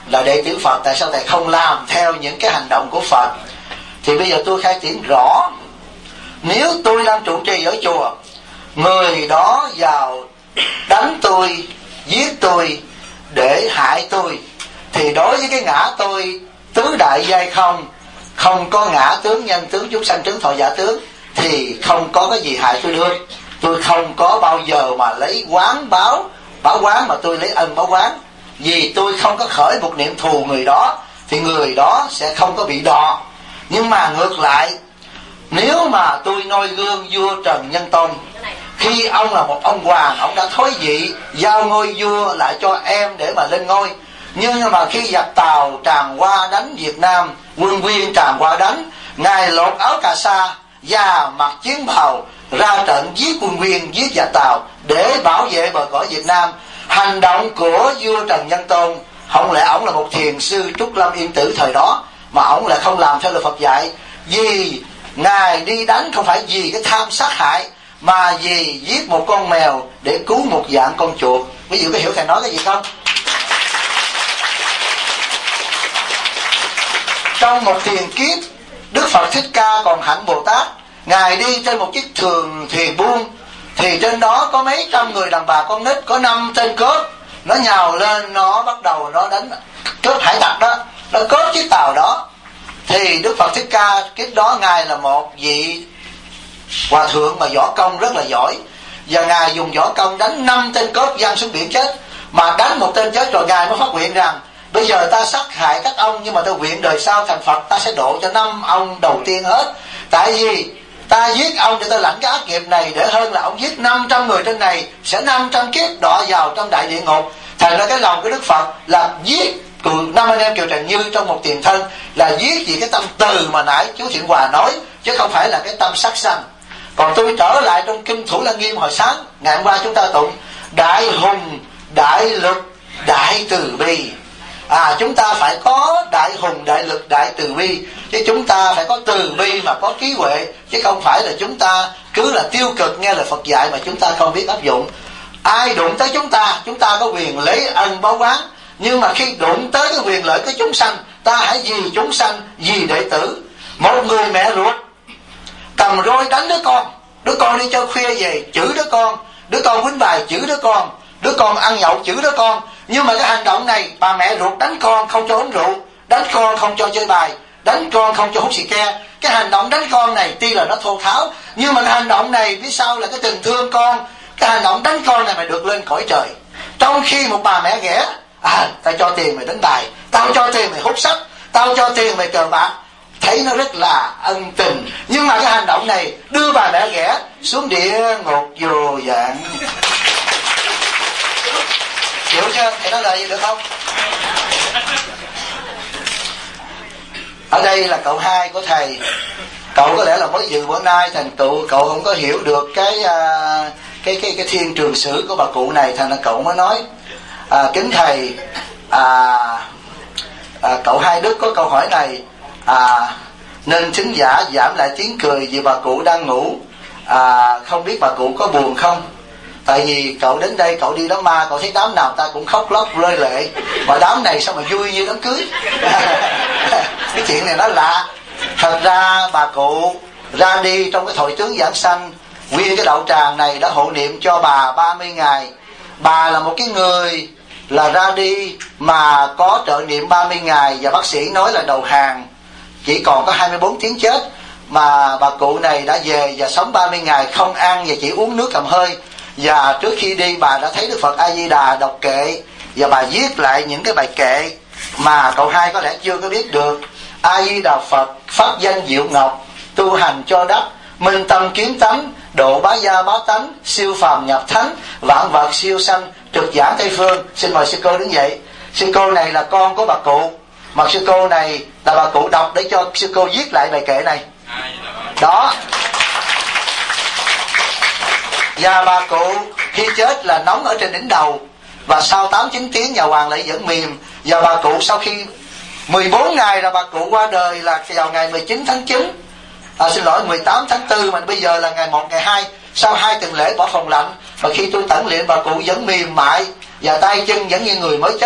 là đệ tử Phật, tại sao thầy không làm theo những cái hành động của Phật? Thì bây giờ tôi khai triển rõ. Nếu tôi làm trụ trì ở chùa, người đó vào đánh tôi, giết tôi để hại tôi, thì đối với cái ngã tôi tứ đại giai không có ngã tướng, nhân tướng, chúng sanh tướng, thọ giả tướng, thì không có cái gì hại tôi được. Tôi không có bao giờ mà lấy oán báo oán, mà tôi lấy ân báo oán. Vì tôi không có khởi một niệm thù người đó, thì người đó sẽ không có bị đọa. Nhưng mà ngược lại, nếu mà tôi noi gương vua Trần Nhân Tông, khi ông là một ông hoàng, ông đã thoái vị, giao ngôi vua lại cho em để mà lên ngôi. Nhưng mà khi giặc Tàu tràn qua đánh Việt Nam, quân Nguyên tràn qua đánh, ngài lột áo cà sa và mặc chiến bào ra trận giết quân Nguyên, giết giặc Tàu để bảo vệ bờ cõi Việt Nam. Hành động của vua Trần Nhân Tông, không lẽ ông là một thiền sư Trúc Lâm Yên Tử thời đó mà ông lại không làm theo lời Phật dạy? Vì ngài đi đánh không phải vì cái tham sát hại, mà vì giết một con mèo để cứu một vạn con chuột. Ví dụ có hiểu thầy nói cái gì không? Trong một tiền kiếp, Đức Phật Thích Ca Còn Hạnh Bồ Tát, ngài đi trên một chiếc thuyền buôn, thì trên đó có mấy trăm người đàn bà con nít, có 5 tên cướp, nó nhào lên, nó bắt đầu nó đánh cướp hải tặc đó, nó cướp chiếc tàu đó. Thì Đức Phật Thích Ca kiếp đó ngài là một vị hòa thượng mà võ công rất là giỏi, và ngài dùng võ công đánh 5 tên cướp văng xuống biển chết. Mà đánh một tên chết rồi, ngài mới phát nguyện rằng bây giờ ta sát hại các ông, nhưng mà ta nguyện đời sau thành Phật, ta sẽ độ cho 5 ông đầu tiên hết. Tại vì ta giết ông để ta lãnh cái ác nghiệp này, để hơn là ông giết 500 người trên này, sẽ 500 kiếp đọa vào trong đại địa ngục. Thành ra cái lòng của Đức Phật là giết năm anh em Kiều Trần Như trong một tiền thân, là giết vì cái tâm từ mà nãy chú Thiện Hòa nói, chứ không phải là cái tâm sát sanh. Còn tôi trở lại trong kinh Thủ Lăng Nghiêm hồi sáng ngày hôm qua chúng ta tụng đại hùng, đại lực, đại từ bi. Chúng ta phải có đại hùng, đại lực, đại từ bi, chứ chúng ta phải có từ bi mà có trí huệ, chứ không phải là chúng ta cứ là tiêu cực nghe lời Phật dạy mà chúng ta không biết áp dụng. Ai đụng tới chúng ta có quyền lấy ân báo oán, nhưng mà khi đụng tới cái quyền lợi của chúng sanh, ta hãy vì chúng sanh, vì đệ tử. Một người mẹ ruột cầm roi đánh đứa con đi chơi khuya về chửi đứa con quýnh bài chửi đứa con ăn nhậu chửi đứa con. Nhưng mà cái hành động này, bà mẹ ruột đánh con không cho uống rượu, đánh con không cho chơi bài, đánh con không cho hút xì ke. Cái hành động đánh con này tuy là nó thô tháo, nhưng mà cái hành động này phía sau là cái tình thương con. Cái hành động đánh con này mày được lên cõi trời. Trong khi một bà mẹ ghẻ, tao cho tiền mày đánh bài, tao cho tiền mày hút sách, tao cho tiền mày cờ bạc, thấy nó rất là ân tình. Nhưng mà cái hành động này đưa bà mẹ ghẻ xuống địa ngục vô vọng. Hiểu chưa? Thầy nói lời gì được không? Ở đây là cậu hai của thầy. Cậu có lẽ là mới dự bữa nay thành tựu, cậu không có hiểu được cái thiên trường sử của bà cụ này, thành ra cậu mới nói kính thầy, cậu Hai Đức có câu hỏi này, nên thính giả giảm lại tiếng cười vì bà cụ đang ngủ, không biết bà cụ có buồn không? Tại vì cậu đến đây cậu đi đám ma, cậu thấy đám nào ta cũng khóc lóc rơi lệ, mà đám này sao mà vui như đám cưới. Cái chuyện này nó lạ. Thật ra bà cụ ra đi trong cái thọ tướng giảng sanh, nguyên cái đạo tràng này đã hộ niệm cho bà 30 ngày. Bà là một cái người là ra đi mà có trợ niệm 30 ngày, và bác sĩ nói là đầu hàng, chỉ còn có 24 tiếng chết. Mà bà cụ này đã về và sống 30 ngày không ăn và chỉ uống nước cầm hơi. Và trước khi đi bà đã thấy Đức Phật A Di Đà đọc kệ, và bà viết lại những cái bài kệ mà cậu hai có lẽ chưa có biết được. A Di Đà Phật pháp danh diệu ngọc, tu hành cho đắc, minh tâm kiến tánh, độ bá gia bá tánh, siêu phàm nhập thánh, vạn vật siêu sanh, trực giảng Tây Phương. Xin mời sư cô đứng dậy. Sư cô này là con của bà cụ, mà sư cô này là bà cụ đọc để cho sư cô viết lại bài kệ này đó. Và bà cụ khi chết là nóng ở trên đỉnh đầu, và sau 8-9 tiếng nhà hoàng lại vẫn mềm. Và bà cụ sau khi 14 ngày là bà cụ qua đời là vào ngày 19 tháng 9, 18 tháng 4, mà bây giờ là ngày 1, ngày 2. Sau 2 tuần lễ bỏ phòng lạnh, mà khi tôi tẩn luyện bà cụ vẫn mềm mại và tay chân vẫn như người mới chết.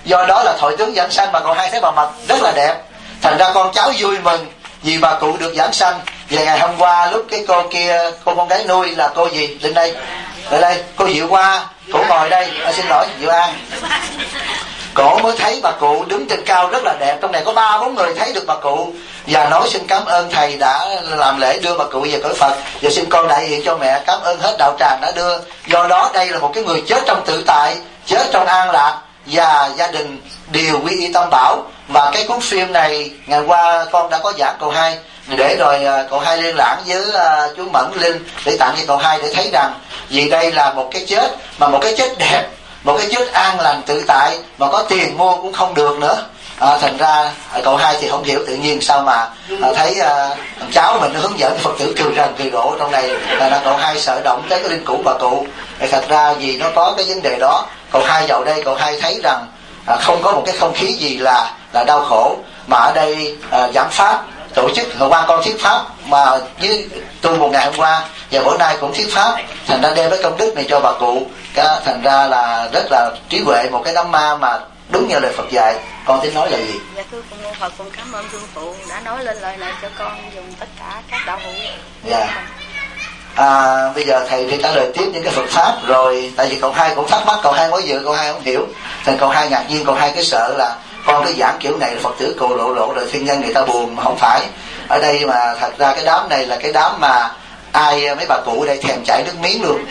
do đó là thọ tướng giảng sanh. Mà cậu hai thấy bà Mật rất là đẹp, thành ra con cháu vui mừng vì bà cụ được giảng sanh. Và ngày hôm qua lúc cái cô kia, cô con gái nuôi là cô gì lên đây, lại đây, cô Diệu Hoa, cổ ngồi đây, xin lỗi Diệu An, cổ mới thấy bà cụ đứng trên cao rất là đẹp. Trong này có 3-4 người thấy được bà cụ, và nói xin cảm ơn thầy đã làm lễ đưa bà cụ về cõi Phật, và xin con đại diện cho mẹ cảm ơn hết đạo tràng đã đưa. Do đó đây là một cái người chết trong tự tại, chết trong an lạc, và gia đình đều quy y Tam Bảo. Và cái cuốn phim này ngày qua con đã có giảng cậu hai, để rồi cậu hai liên lạc với chú Mẫn Linh để tặng cho cậu hai, để thấy rằng vì đây là một cái chết mà một cái chết đẹp, một cái chết an lành tự tại, mà có tiền mua cũng không được nữa. Thành ra cậu hai thì không hiểu tự nhiên sao mà thấy cháu mình nó hướng dẫn Phật tử cười rần cười rộ trong này, là cậu hai sợ động tới cái linh cữu bà cụ. Thì thật ra vì nó có cái vấn đề đó, cậu hai vào đây cậu hai thấy rằng không có một cái không khí gì là đau khổ, mà ở đây giảng pháp tổ chức. Hôm qua con thuyết pháp mà với tôi một ngày hôm qua, và bữa nay cũng thuyết pháp, thành ra đem cái công đức này cho bà cụ. Thành ra là rất là trí huệ, một cái đám ma mà đúng như lời Phật dạy. Con tính nói là gì? Dạ thưa con mô Phật, con cảm ơn thương phụ đã nói lên lời này cho con dùng tất cả các đạo hữu. Dạ. Bây giờ thầy đi trả lời tiếp những cái Phật pháp rồi, tại vì cậu hai cũng thắc mắc, cậu hai mới dự cậu hai không hiểu, thành cậu hai ngạc nhiên, cậu hai cái sợ là con cái giảng kiểu này là Phật tử cồ lộ rồi thiên nhân người ta buồn, mà không phải. Ở đây mà thật ra cái đám này là cái đám mà ai mấy bà cụ ở đây thèm chảy nước miếng luôn.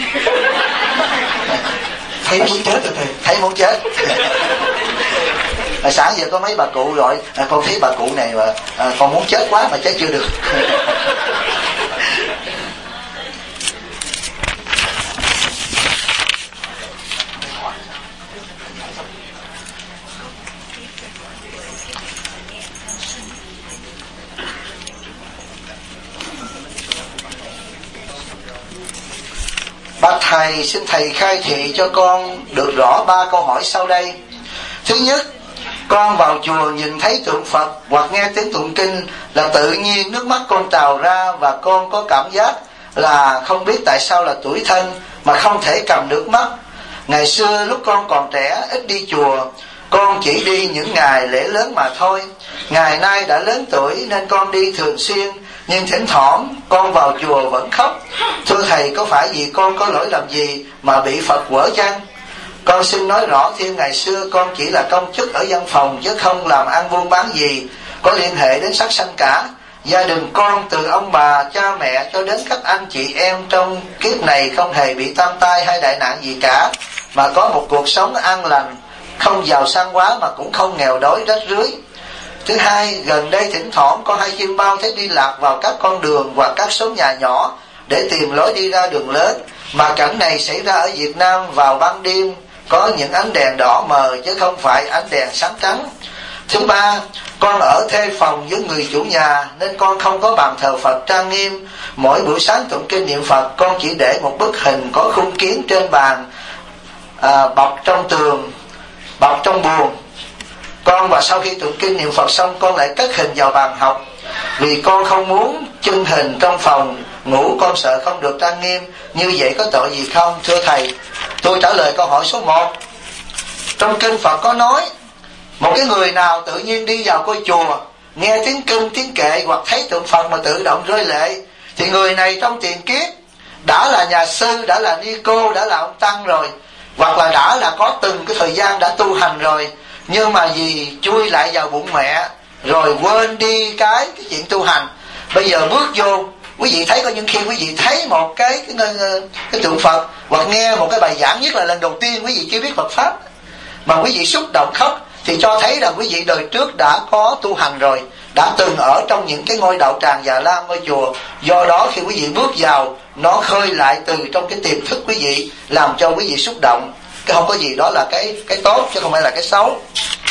Thấy muốn chết rồi thầy, thấy muốn chết. Sáng giờ có mấy bà cụ gọi con thấy bà cụ này mà con muốn chết quá mà chết chưa được. Bạch thầy, xin thầy khai thị cho con được rõ 3 câu hỏi sau đây. Thứ nhất, con vào chùa nhìn thấy tượng Phật hoặc nghe tiếng tụng kinh là tự nhiên nước mắt con trào ra, và con có cảm giác là không biết tại sao là tủi thân mà không thể cầm nước mắt. Ngày xưa lúc con còn trẻ ít đi chùa, con chỉ đi những ngày lễ lớn mà thôi. Ngày nay đã lớn tuổi nên con đi thường xuyên, nhưng thỉnh thoảng con vào chùa vẫn khóc. Thưa thầy, có phải vì con có lỗi làm gì mà bị Phật quở chăng? Con xin nói rõ thêm, ngày xưa con chỉ là công chức ở văn phòng chứ không làm ăn buôn bán gì có liên hệ đến sắc sanh cả. Gia đình con từ ông bà, cha mẹ cho đến các anh chị em trong kiếp này không hề bị tam tai hay đại nạn gì cả, mà có một cuộc sống an lành, không giàu sang quá mà cũng không nghèo đói rách rưới. Thứ hai, gần đây thỉnh thoảng con hay chiêm bao thấy đi lạc vào các con đường hoặc các số nhà nhỏ để tìm lối đi ra đường lớn, mà cảnh này xảy ra ở Việt Nam vào ban đêm, có những ánh đèn đỏ mờ chứ không phải ánh đèn sáng trắng. Thứ ba, con ở thuê phòng với người chủ nhà nên con không có bàn thờ Phật trang nghiêm. Mỗi buổi sáng tụng kinh niệm Phật, con chỉ để một bức hình có khung kiến trên bàn, bọc trong tường, bọc trong buồng. Và sau khi tụng kinh niệm Phật xong, con lại cất hình vào bàn học, vì con không muốn trưng hình trong phòng ngủ, con sợ không được trang nghiêm. Như vậy có tội gì không? Thưa thầy, tôi trả lời câu hỏi số 1. Trong kinh Phật có nói, một cái người nào tự nhiên đi vào ngôi chùa, nghe tiếng kinh, tiếng kệ hoặc thấy tượng Phật mà tự động rơi lệ, thì người này trong tiền kiếp đã là nhà sư, đã là ni cô, đã là ông tăng rồi, hoặc là đã là có từng cái thời gian đã tu hành rồi, nhưng mà vì chui lại vào bụng mẹ rồi quên đi cái chuyện tu hành. Bây giờ bước vô, quý vị thấy có những khi quý vị thấy một cái tượng Phật hoặc nghe một cái bài giảng, nhất là lần đầu tiên quý vị chưa biết Phật pháp mà quý vị xúc động khóc, thì cho thấy là quý vị đời trước đã có tu hành rồi, đã từng ở trong những cái ngôi đạo tràng Già Lam, ngôi chùa. Do đó khi quý vị bước vào, nó khơi lại từ trong cái tiềm thức quý vị, làm cho quý vị xúc động. Cái không có gì đó là cái tốt chứ không phải là cái xấu.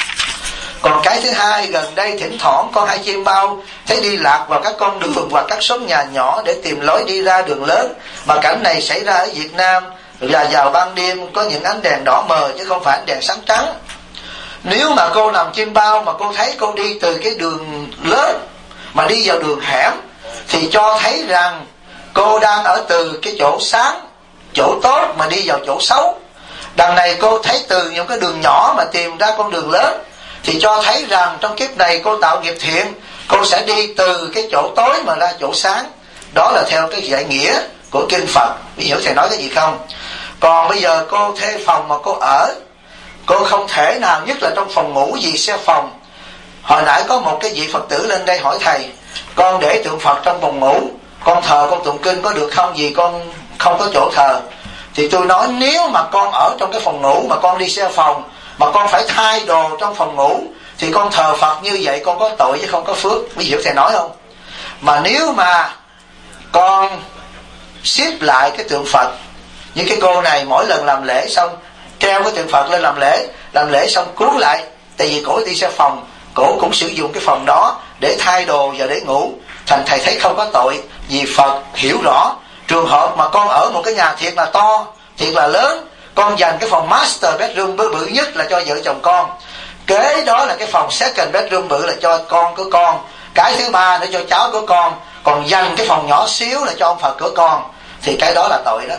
Còn cái thứ hai, gần đây thỉnh thoảng con hay chiêm bao thấy đi lạc vào các con đường và các xóm nhà nhỏ để tìm lối đi ra đường lớn, mà cảnh này xảy ra ở Việt Nam và vào ban đêm, có những ánh đèn đỏ mờ chứ không phải ánh đèn sáng trắng. Nếu mà cô nằm chiêm bao mà cô thấy cô đi từ cái đường lớn mà đi vào đường hẻm, thì cho thấy rằng cô đang ở từ cái chỗ sáng, chỗ tốt mà đi vào chỗ xấu. Đằng này cô thấy từ những cái đường nhỏ mà tìm ra con đường lớn, thì cho thấy rằng trong kiếp này cô tạo nghiệp thiện, cô sẽ đi từ cái chỗ tối mà ra chỗ sáng. Đó là theo cái giải nghĩa của kinh Phật. Biết hiểu thầy nói cái gì không? Còn bây giờ cô thuê phòng mà cô ở, cô không thể nào, nhất là trong phòng ngủ gì xe phòng. Hồi nãy có một cái vị Phật tử lên đây hỏi thầy, con để tượng Phật trong phòng ngủ, con thờ con tụng kinh có được không, vì con không có chỗ thờ. Thì tôi nói nếu mà con ở trong cái phòng ngủ mà con đi xe phòng, mà con phải thay đồ trong phòng ngủ, thì con thờ Phật như vậy con có tội chứ không có phước. Biết hiểu thầy nói không? Mà nếu mà con xếp lại cái tượng Phật, như cái cô này mỗi lần làm lễ xong treo cái tượng Phật lên làm lễ xong cuốn lại, tại vì cổ đi xe phòng, cổ cũng sử dụng cái phòng đó để thay đồ và để ngủ, thành thầy thấy không có tội. Vì Phật hiểu rõ trường hợp mà con ở một cái nhà thiệt là to, thiệt là lớn, con dành cái phòng master bedroom bự nhất là cho vợ chồng con, kế đó là cái phòng second bedroom bự là cho con của con, cái thứ ba để cho cháu của con, còn dành cái phòng nhỏ xíu là cho ông Phật của con, thì cái đó là tội đó.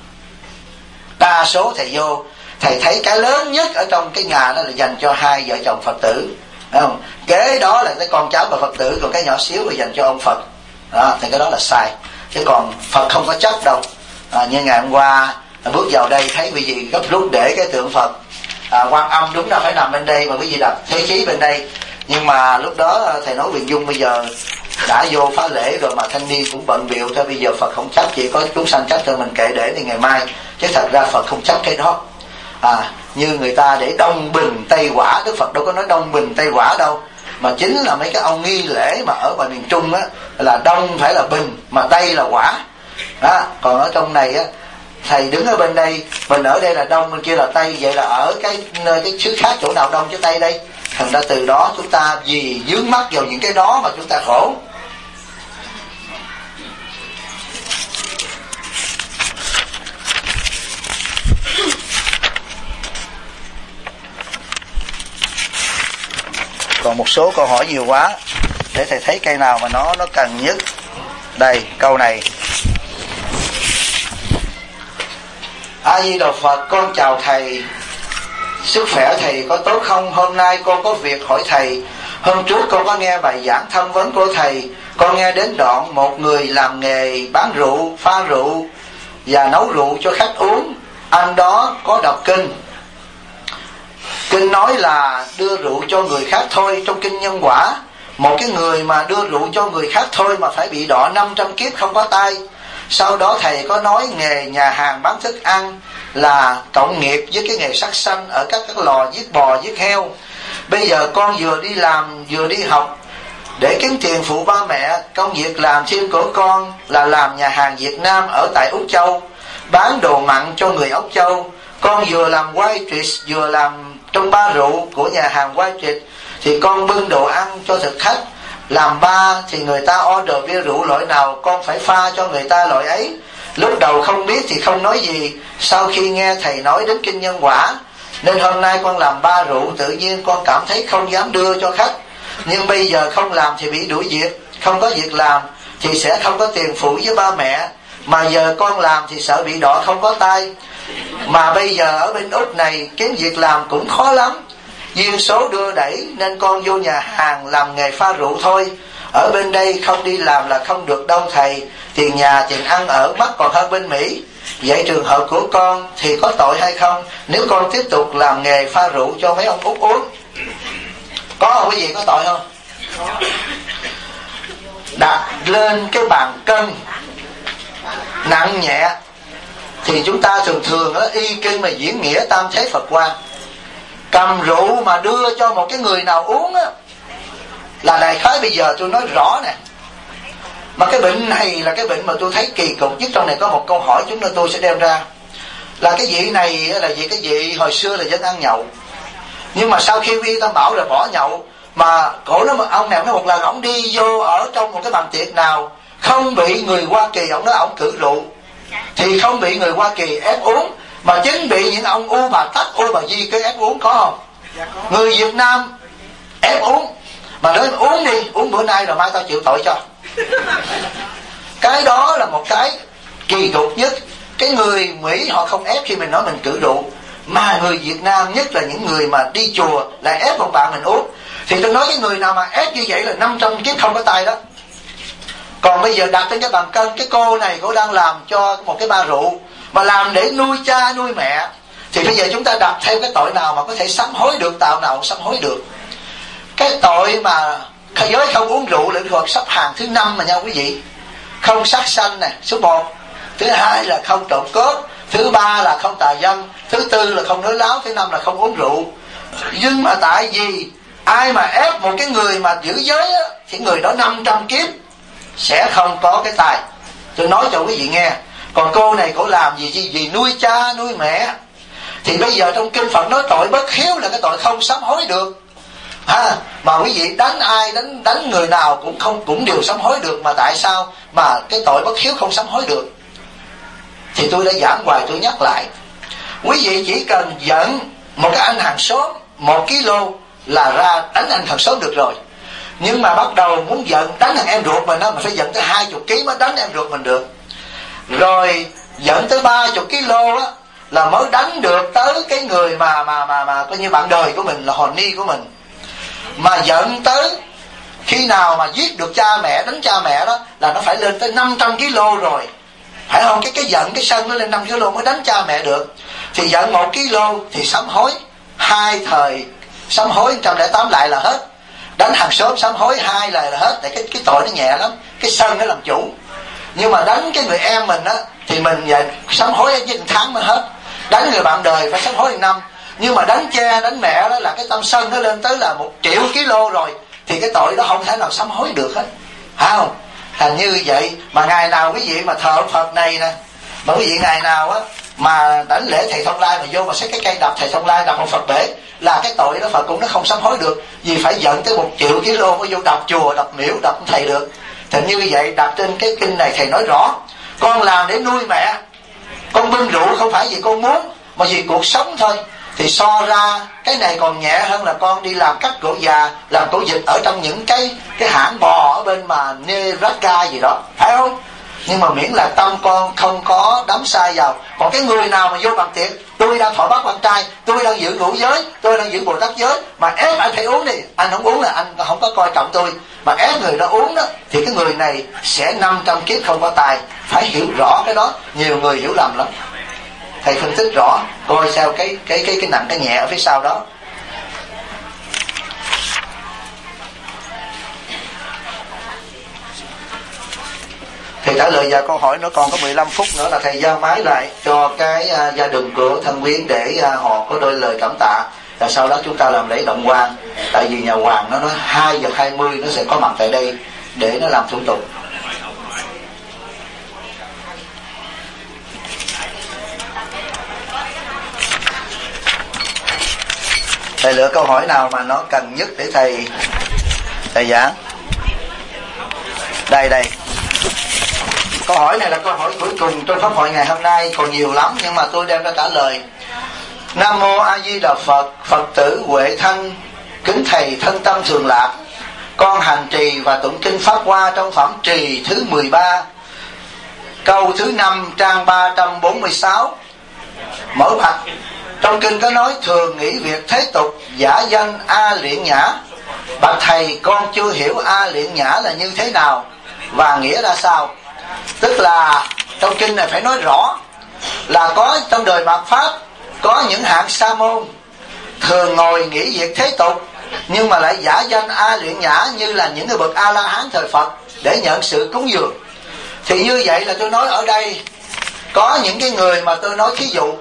Đa số thầy vô, thầy thấy cái lớn nhất ở trong cái nhà đó là dành cho hai vợ chồng Phật tử, thấy không? Kế đó là cái con cháu của Phật tử, còn cái nhỏ xíu là dành cho ông Phật đó, thì cái đó là sai. Chứ còn Phật không có chấp đâu. Như ngày hôm qua bước vào đây thấy quý vị gấp rút để cái tượng Phật Quan Âm đúng là phải nằm bên đây, mà quý vị đặt thế chí bên đây. Nhưng mà lúc đó thầy nói Quyền Dung bây giờ đã vô phá lễ rồi mà thanh niên cũng bận biểu thôi, bây giờ Phật không chấp, chỉ có chúng sanh chấp thôi, mình kệ để thì ngày mai. Chứ thật ra Phật không chấp cái đó. Như người ta để đông bình Tây quả, Đức Phật đâu có nói đông bình Tây quả đâu, mà chính là mấy cái ông nghi lễ mà ở ngoài miền Trung á là đông phải là bình mà Tây là quả đó. Còn ở trong này á, thầy đứng ở bên đây, mình ở đây là đông, bên kia là Tây, vậy là ở cái xứ khác chỗ nào đông chứ Tây đây. Thành ra từ đó chúng ta vì vướng mắc vào những cái đó mà chúng ta khổ. Còn một số câu hỏi nhiều quá, để thầy thấy cây nào mà nó cần nhất. Đây, câu này. A Di Đà Phật, con chào thầy. Sức khỏe thầy có tốt không? Hôm nay con có việc hỏi thầy. Hôm trước con có nghe bài giảng tham vấn của thầy, con nghe đến đoạn một người làm nghề bán rượu, pha rượu và nấu rượu cho khách uống. Anh đó có đọc kinh. Kinh nói là đưa rượu cho người khác thôi. Trong kinh Nhân Quả, một cái người mà đưa rượu cho người khác thôi mà phải bị đọa 500 kiếp không có tai. Sau đó thầy có nói nghề nhà hàng bán thức ăn là cộng nghiệp với cái nghề sát sanh ở các lò giết bò giết heo. Bây giờ con vừa đi làm vừa đi học để kiếm tiền phụ ba mẹ. Công việc làm thêm của con là làm nhà hàng Việt Nam ở tại Úc Châu, bán đồ mặn cho người Úc Châu. Con vừa làm waitress vừa làm trong ba rượu của nhà hàng waitress, thì con bưng đồ ăn cho thực khách. Làm ba thì người ta order bia rượu loại nào con phải pha cho người ta loại ấy. Lúc đầu không biết thì không nói gì, sau khi nghe thầy nói đến kinh Nhân Quả nên hôm nay con làm ba rượu. Tự nhiên con cảm thấy không dám đưa cho khách, nhưng bây giờ không làm thì bị đuổi việc, không có việc làm thì sẽ không có tiền phụ với ba mẹ, mà giờ con làm thì sợ bị đọa không có tai. Mà bây giờ ở bên Úc này kiếm việc làm cũng khó lắm, duyên số đưa đẩy nên con vô nhà hàng làm nghề pha rượu thôi. Ở bên đây không đi làm là không được đâu thầy, tiền nhà tiền ăn ở mắc còn hơn bên Mỹ. Vậy trường hợp của con thì có tội hay không nếu con tiếp tục làm nghề pha rượu cho mấy ông Úc uống? Có không quý vị, có tội không? Đặt lên cái bàn cân nặng nhẹ thì chúng ta thường y kinh mà diễn nghĩa tam thế Phật quan. Cầm rượu mà đưa cho một cái người nào uống á, là đại khái bây giờ tôi nói rõ nè. Mà cái bệnh này là cái bệnh mà tôi thấy kỳ cục nhất. Trong này có một câu hỏi chúng tôi sẽ đem ra, là cái vị này là vì cái vị hồi xưa là dân ăn nhậu, nhưng mà sau khi Vi Tam Bảo rồi bỏ nhậu, mà cổ nó ông này nói một lần ông đi vô ở trong một cái bàn tiệc nào không bị người Hoa Kỳ, ông nói ông cử rượu thì không bị người Hoa Kỳ ép uống, mà chính bị những ông U Bà Tắc, U Bà Di cái ép uống, có không? Người Việt Nam ép uống, mà nói uống đi, uống bữa nay rồi mai tao chịu tội cho. Cái đó là một cái kỳ cục nhất. Cái người Mỹ họ không ép khi mình nói mình cử rượu, mà người Việt Nam, nhất là những người mà đi chùa, lại ép một bạn mình uống. Thì tôi nói cái người nào mà ép như vậy là 500 kiếp không có tay đó. Còn bây giờ đặt trên cái bàn cân, cái cô này cô đang làm cho một cái ba rượu, mà làm để nuôi cha nuôi mẹ, thì bây giờ chúng ta đặt theo cái tội nào mà có thể sám hối được, tạo nào sám hối được. Cái tội mà giới không uống rượu là luật sắp hàng thứ 5 mà nha quý vị. Không sát sanh này, số 1. Thứ 2 là không trộm cướp. Thứ 3 là không tà dâm. Thứ 4 là không nói láo. Thứ 5 là không uống rượu. Nhưng mà tại vì ai mà ép một cái người mà giữ giới á, thì người đó 500 kiếp sẽ không có cái tài. Tôi nói cho quý vị nghe. Còn cô này cổ làm gì chứ? Vì nuôi cha nuôi mẹ. Thì bây giờ trong kinh Phật nói tội bất hiếu là cái tội không sám hối được. Mà quý vị đánh ai, đánh người nào cũng đều sám hối được. Mà tại sao mà cái tội bất hiếu không sám hối được? Thì tôi đã giảng hoài, tôi nhắc lại. Quý vị chỉ cần dẫn một cái anh hàng xóm 1 kg là ra đánh anh hàng xóm được rồi. Nhưng mà bắt đầu muốn đánh thằng em ruột mình đó, mình phải dẫn tới 20 kg mới đánh em ruột mình được. Rồi dẫn tới 30 kg á là mới đánh được tới cái người mà coi như bạn đời của mình, là hồn ni của mình. Mà giận tới khi nào mà giết được cha mẹ, đánh cha mẹ đó là nó phải lên tới 500 kg rồi, phải không? Cái giận, cái sân nó lên 5 kg mới đánh cha mẹ được. Thì giận 1 kg thì sám hối 2 thời, sám hối 108 lại là hết. Đánh hàng xóm sám hối 2 lại là hết. Tại cái tội nó nhẹ lắm, cái sân nó làm chủ. Nhưng mà đánh cái người em mình á thì mình sám hối với 1 tháng mới hết. Đánh người bạn đời phải sám hối 1 năm. Nhưng mà đánh cha đánh mẹ đó là cái tâm sân nó lên tới là 1 triệu kg rồi, thì cái tội đó không thể nào sám hối được hết, phải không? Thành như vậy mà ngày nào quý vị mà thờ Phật này nè, mà quý vị ngày nào á mà đảnh lễ thầy Thông Lai mà vô mà xách cái cây đập thầy Thông Lai, đập một Phật bể, là cái tội đó Phật cũng nó không sám hối được. Vì phải giận tới 1 triệu kg mới vô đập chùa, đập miễu, đập thầy được. Thành như vậy đặt trên cái kinh này thầy nói rõ, con làm để nuôi mẹ, con bưng rượu không phải vì con muốn mà vì cuộc sống thôi. Thì so ra cái này còn nhẹ hơn là con đi làm cắt cổ già, làm cổ dịch ở trong những cái hãng bò ở bên mà Nebraska gì đó, phải không? Nhưng mà miễn là tâm con không có đắm sai vào. Còn cái người nào mà vô bằng tiệc, tôi đang thọ bát quan trai, tôi đang giữ ngũ giới, tôi đang giữ Bồ Tát giới, mà ép anh phải uống đi, anh không uống là anh không có coi trọng tôi, mà ép người đó uống đó, thì cái người này sẽ 500 kiếp không có tài. Phải hiểu rõ cái đó, nhiều người hiểu lầm lắm. Thầy phân tích rõ, coi sao cái nặng cái nhẹ ở phía sau đó. Thầy trả lời vào câu hỏi nó còn có 15 phút nữa là thầy giao máy lại cho cái gia đình của thân quyến để họ có đôi lời cảm tạ. Và sau đó chúng ta làm lễ động quan. Tại vì nhà hoàng nó nói 2:20 nó sẽ có mặt tại đây để nó làm thủ tục. Thầy lựa câu hỏi nào mà nó cần nhất để thầy giảng. Đây. Câu hỏi này là câu hỏi cuối cùng trong pháp hội ngày hôm nay, còn nhiều lắm nhưng mà tôi đem ra trả lời. Nam mô A Di Đà Phật. Phật tử Huệ Thanh kính thầy thân tâm thường lạc. Con hành trì và tụng kinh Pháp Hoa trong phẩm trì thứ 13, câu thứ 5, trang 346. Mở mặt. Trong kinh có nói thường nghĩ việc thế tục, giả danh A Luyện Nhã. Bạch thầy, con chưa hiểu A Luyện Nhã là như thế nào và nghĩa ra sao. Tức là trong kinh này phải nói rõ là có trong đời mạt Pháp có những hạng sa môn thường ngồi nghĩ việc thế tục, nhưng mà lại giả danh A Luyện Nhã như là những người bậc A-la-hán thời Phật để nhận sự cúng dường. Thì như vậy là tôi nói ở đây có những cái người mà tôi nói thí dụ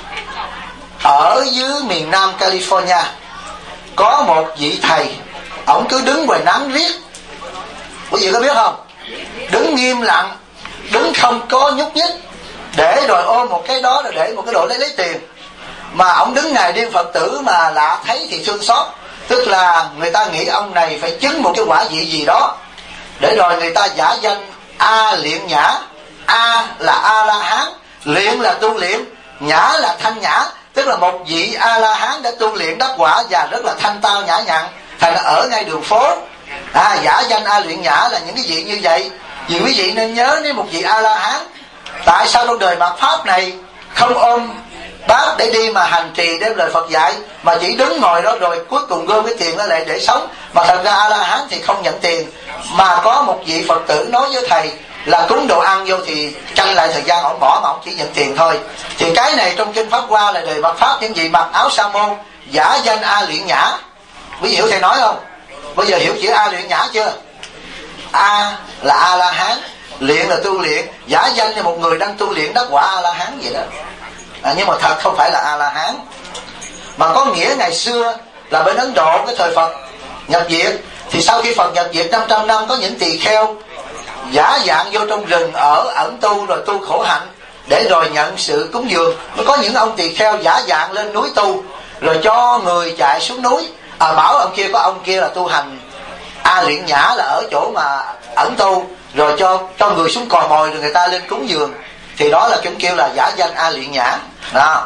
ở dưới miền Nam California có một vị thầy, ổng cứ đứng ngoài nắng riết. Quý vị có biết không? Đứng nghiêm lặng, đứng không có nhúc nhích, để rồi ôm một cái đó, rồi để một cái đồ lấy tiền. Mà ổng đứng ngày đêm Phật tử mà lạ thấy thì thương xót. Tức là người ta nghĩ ông này phải chứng một cái quả vị gì đó, để rồi người ta giả danh A Luyện Nhã. A là A-la-hán, luyện là tu luyện, nhã là thanh nhã. Tức là một vị A-la-hán đã tu luyện đắc quả và rất là thanh tao nhã nhặn, thành ở ngay đường phố. Giả danh A Luyện Nhã là những cái vị như vậy. Vì quý vị nên nhớ, nếu một vị A-la-hán tại sao trong đời mạt Pháp này không ôm bác để đi mà hành trì đem lời Phật dạy, mà chỉ đứng ngồi đó rồi cuối cùng gom cái tiền đó lại để sống. Mà thật ra A-la-hán thì không nhận tiền. Mà có một vị Phật tử nói với thầy là cúng đồ ăn vô thì tranh lại thời gian ổng bỏ, mà ổng chỉ nhận tiền thôi. Thì cái này trong kinh Pháp Hoa là đề bạt Pháp những gì mặc áo sa môn, giả danh A Luyện Nhã. Quý vị hiểu thầy nói không? Bây giờ hiểu chữ A Luyện Nhã chưa? A là A-la-hán, luyện là tu luyện, giả danh là một người đang tu luyện đắc quả A-la-hán vậy đó. Nhưng mà thật không phải là A-la-hán, mà có nghĩa ngày xưa là bên Ấn Độ cái thời Phật nhập diệt, thì sau khi Phật nhập diệt 500 năm có những tỳ kheo giả dạng vô trong rừng ở ẩn tu rồi tu khổ hạnh để rồi nhận sự cúng dường. Nó có những ông tỳ kheo giả dạng lên núi tu rồi cho người chạy xuống núi, bảo ông kia có ông kia là tu hành A Luyện Nhã là ở chỗ mà ẩn tu, rồi cho người xuống cò mồi rồi người ta lên cúng dường, thì đó là chúng kêu là giả danh A Luyện Nhã đó.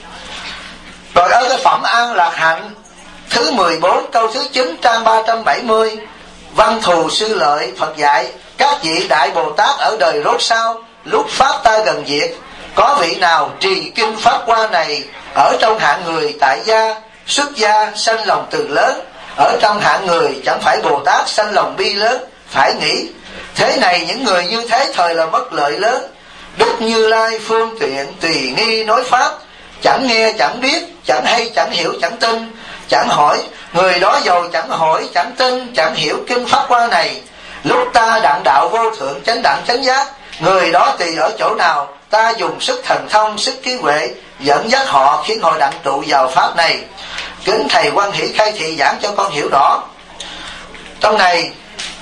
Rồi ở cái phẩm An Lạc Hạnh thứ 14 câu thứ 9 trang 370, Văn Thù Sư Lợi Phật dạy: các vị Đại Bồ Tát ở đời rốt sau, lúc Pháp ta gần diệt, có vị nào trì kinh Pháp Hoa này ở trong hạng người tại gia, xuất gia, sanh lòng từ lớn, ở trong hạng người chẳng phải Bồ Tát sanh lòng bi lớn, phải nghĩ thế này những người như thế thời là mất lợi lớn. Đức Như Lai phương tiện tùy nghi nói Pháp, chẳng nghe chẳng biết, chẳng hay chẳng hiểu chẳng tin, chẳng hỏi, người đó giàu chẳng hỏi chẳng tin chẳng hiểu kinh Pháp Hoa này, lúc ta đặng đạo vô thượng chánh đẳng chánh giác, người đó tùy ở chỗ nào, ta dùng sức thần thông sức trí huệ dẫn dắt họ khiến họ đặng trụ vào Pháp này. Kính thầy Quan Hỷ khai thị giảng cho con hiểu rõ. Trong này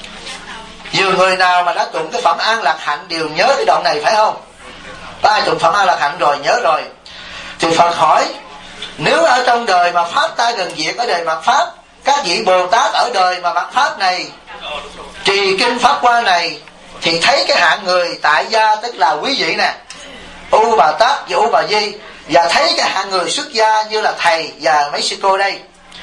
nhiều người nào mà đã tụng cái phẩm An Lạc Hạnh đều nhớ cái đoạn này phải không? Có ai tụng phẩm An Lạc Hạnh rồi, nhớ rồi. Thì Phật hỏi, nếu ở trong đời mà Pháp ta gần diệt ở đời mạt Pháp, các vị Bồ Tát ở đời mà mạt Pháp này trì kinh Pháp Hoa này, thì thấy cái hạng người tại gia tức là quý vị nè, U Bà Tát và U Bà Di, và thấy cái hạng người xuất gia như là thầy và mấy sư cô đây,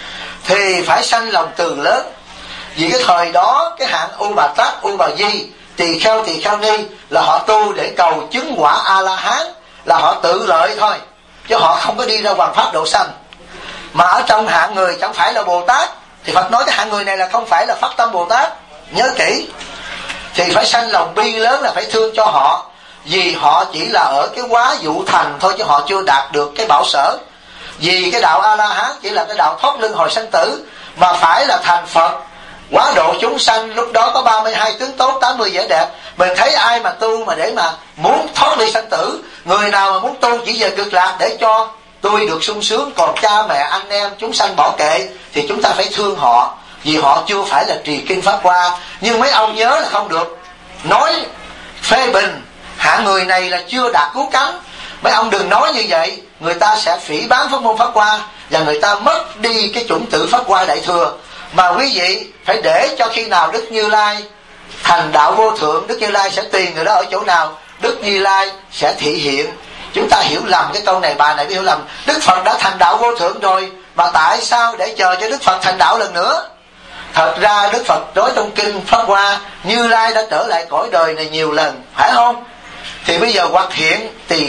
thì phải sanh lòng từ lớn. Vì cái thời đó cái hạng U Bà Tát, U Bà Di, tỳ kheo ni là họ tu để cầu chứng quả A-la-hán, là họ tự lợi thôi, chứ họ không có đi ra hoàn pháp độ sanh. Mà ở trong hạng người chẳng phải là Bồ Tát, thì Phật nói cái hạng người này là không phải là phát tâm Bồ Tát, nhớ kỹ. Thì phải sanh lòng bi lớn, là phải thương cho họ, vì họ chỉ là ở cái quá dụ thành thôi, chứ họ chưa đạt được cái bảo sở. Vì cái đạo A-la-hán chỉ là cái đạo thoát luân hồi sanh tử, mà phải là thành Phật quá độ chúng sanh. Lúc đó có 32 tướng tốt, 80 vẻ đẹp. Mình thấy ai mà tu mà để mà muốn thoát ly sanh tử, người nào mà muốn tu chỉ về cực lạc để cho tôi được sung sướng, còn cha mẹ anh em chúng sanh bỏ kệ, thì chúng ta phải thương họ, vì họ chưa phải là trì kinh Pháp Hoa. Nhưng mấy ông nhớ là không được nói phê bình hạng người này là chưa đạt cứu cánh. Mấy ông đừng nói như vậy, người ta sẽ phỉ báng pháp môn Pháp Hoa, và người ta mất đi cái chủng tử Pháp Hoa Đại Thừa. Mà quý vị phải để cho khi nào Đức Như Lai thành đạo vô thượng, Đức Như Lai sẽ tìm người đó ở chỗ nào, Đức Như Lai sẽ thị hiện. Chúng ta hiểu lầm cái câu này, bà này hiểu lầm. Đức Phật đã thành đạo vô thượng rồi, mà tại sao để chờ cho Đức Phật thành đạo lần nữa? Thật ra Đức Phật nói trong kinh Pháp Hoa, Như Lai đã trở lại cõi đời này nhiều lần, phải không? Thì bây giờ hoặc hiện tỳ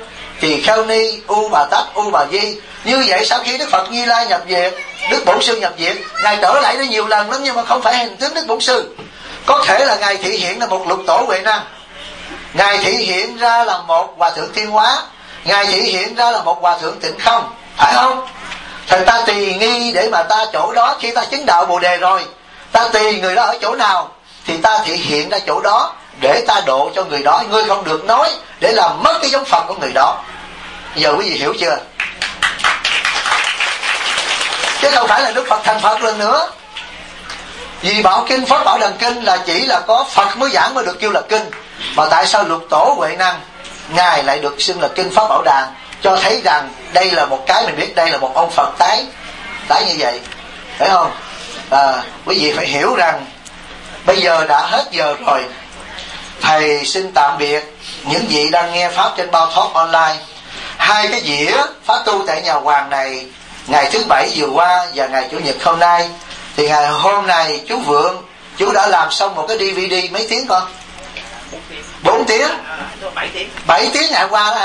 kheo ni, U Bà Tát, U Bà Di. Như vậy sau khi Đức Phật Như Lai nhập diệt, Đức Bổn Sư nhập diệt, Ngài trở lại đây nhiều lần lắm, nhưng mà không phải hình tướng Đức Bổn Sư. Có thể là Ngài thị hiện là một lục tổ Huệ Năng, Ngài thị hiện ra là một hòa thượng Thiên Hóa, Ngài thị hiện ra là một hòa thượng Tịnh Không, phải không? Thì ta tùy nghi để mà ta chỗ đó, khi ta chứng đạo Bồ Đề rồi, ta tùy người đó ở chỗ nào thì ta thị hiện ra chỗ đó để ta độ cho người đó. Ngươi không được nói để làm mất cái giống Phật của người đó. Giờ quý vị hiểu chưa? Chứ không phải là Đức Phật thành Phật lần nữa. Vì Bảo Kinh, Pháp Bảo Đàn Kinh là chỉ là có Phật mới giảng mới được kêu là kinh. Mà tại sao lục tổ Huệ Năng Ngài lại được xưng là kinh Pháp Bảo Đàn? Cho thấy rằng đây là một cái mình biết đây là một ông Phật tái như vậy, phải không? Quý vị phải hiểu rằng bây giờ đã hết giờ rồi. Thầy xin tạm biệt những vị đang nghe Pháp trên Bao Thoát Online. 2 cái dĩa Pháp tu tại nhà Hoàng này, ngày thứ Bảy vừa qua và ngày Chủ nhật hôm nay, thì ngày hôm nay chú Vượng, chú đã làm xong một cái DVD mấy tiếng con? 4 tiếng. 7 tiếng ngày qua đó hả?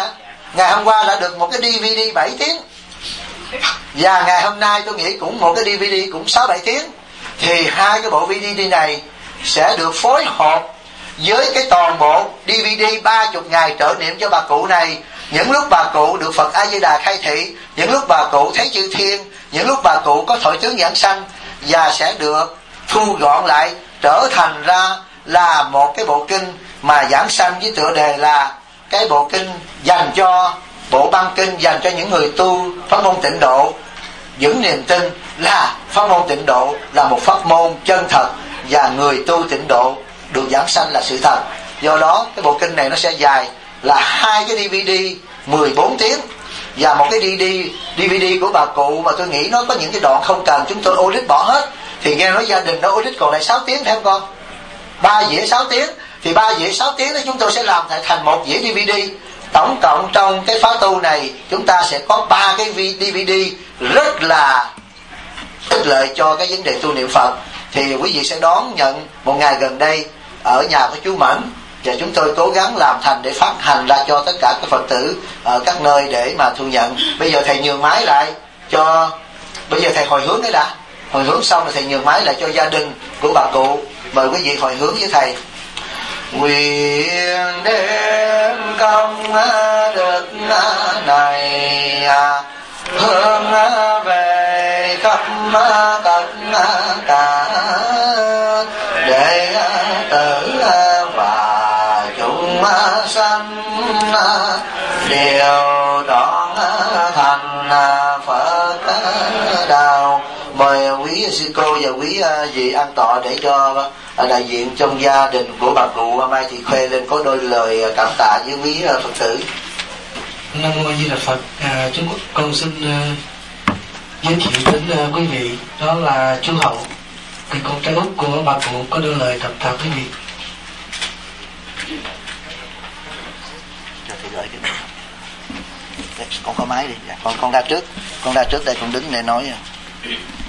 ngày hôm qua đã được một cái DVD 7 tiếng, và ngày hôm nay tôi nghĩ cũng một cái DVD cũng 6-7 tiếng, thì hai cái bộ DVD này sẽ được phối hợp với cái toàn bộ DVD 30 ngày trợ niệm cho bà cụ này. Những lúc bà cụ được Phật A Di Đà khai thị, những lúc bà cụ thấy chư thiên, những lúc bà cụ có thọ tướng giảng sanh, và sẽ được thu gọn lại trở thành ra là một cái bộ kinh mà giảng sanh với tựa đề là cái bộ kinh dành cho bộ băng kinh dành cho những người tu pháp môn tịnh độ, vững niềm tin là pháp môn tịnh độ là một pháp môn chân thật và người tu tịnh độ được giảng sanh là sự thật. Do đó cái bộ kinh này nó sẽ dài là hai cái DVD 14 tiếng và một cái DVD của bà cụ mà tôi nghĩ nó có những cái đoạn không cần, chúng tôi audit bỏ hết. Thì nghe nói gia đình nó audit còn lại 6 tiếng phải không con? 3 dĩa 6 tiếng, thì 3 dĩa 6 tiếng đó chúng tôi sẽ làm thành một dĩa DVD. Tổng cộng trong cái khóa tu này chúng ta sẽ có 3 cái DVD rất là ích lợi cho cái vấn đề tu niệm Phật. Thì quý vị sẽ đón nhận một ngày gần đây ở nhà của chú Mẫn, và chúng tôi cố gắng làm thành để phát hành ra cho tất cả các Phật tử ở các nơi để mà thu nhận. Bây giờ thầy nhường máy lại cho, bây giờ thầy hồi hướng cái đã, hồi hướng xong rồi thầy nhường máy lại cho gia đình của bà cụ. Mời quý vị hồi hướng với thầy. Nguyện đem công đức này hướng về khắp tất cả đệ tử và chúng sanh đều đón thành Phật đạo. Mời quý sư cô và quý vị an tọa để cho đại diện trong gia đình của bà cụ Mai Thị Khuê lên có đôi lời cảm tạ với quý Phật tử. Nam mô A Di Đà Phật. Con xin giới thiệu đến quý vị, đó là chú Hậu, người con trai út của bà cụ, có đôi lời cảm tạ quý vị. Cho thầy gửi cái con có máy đi, con ra trước đây, con đứng để nói.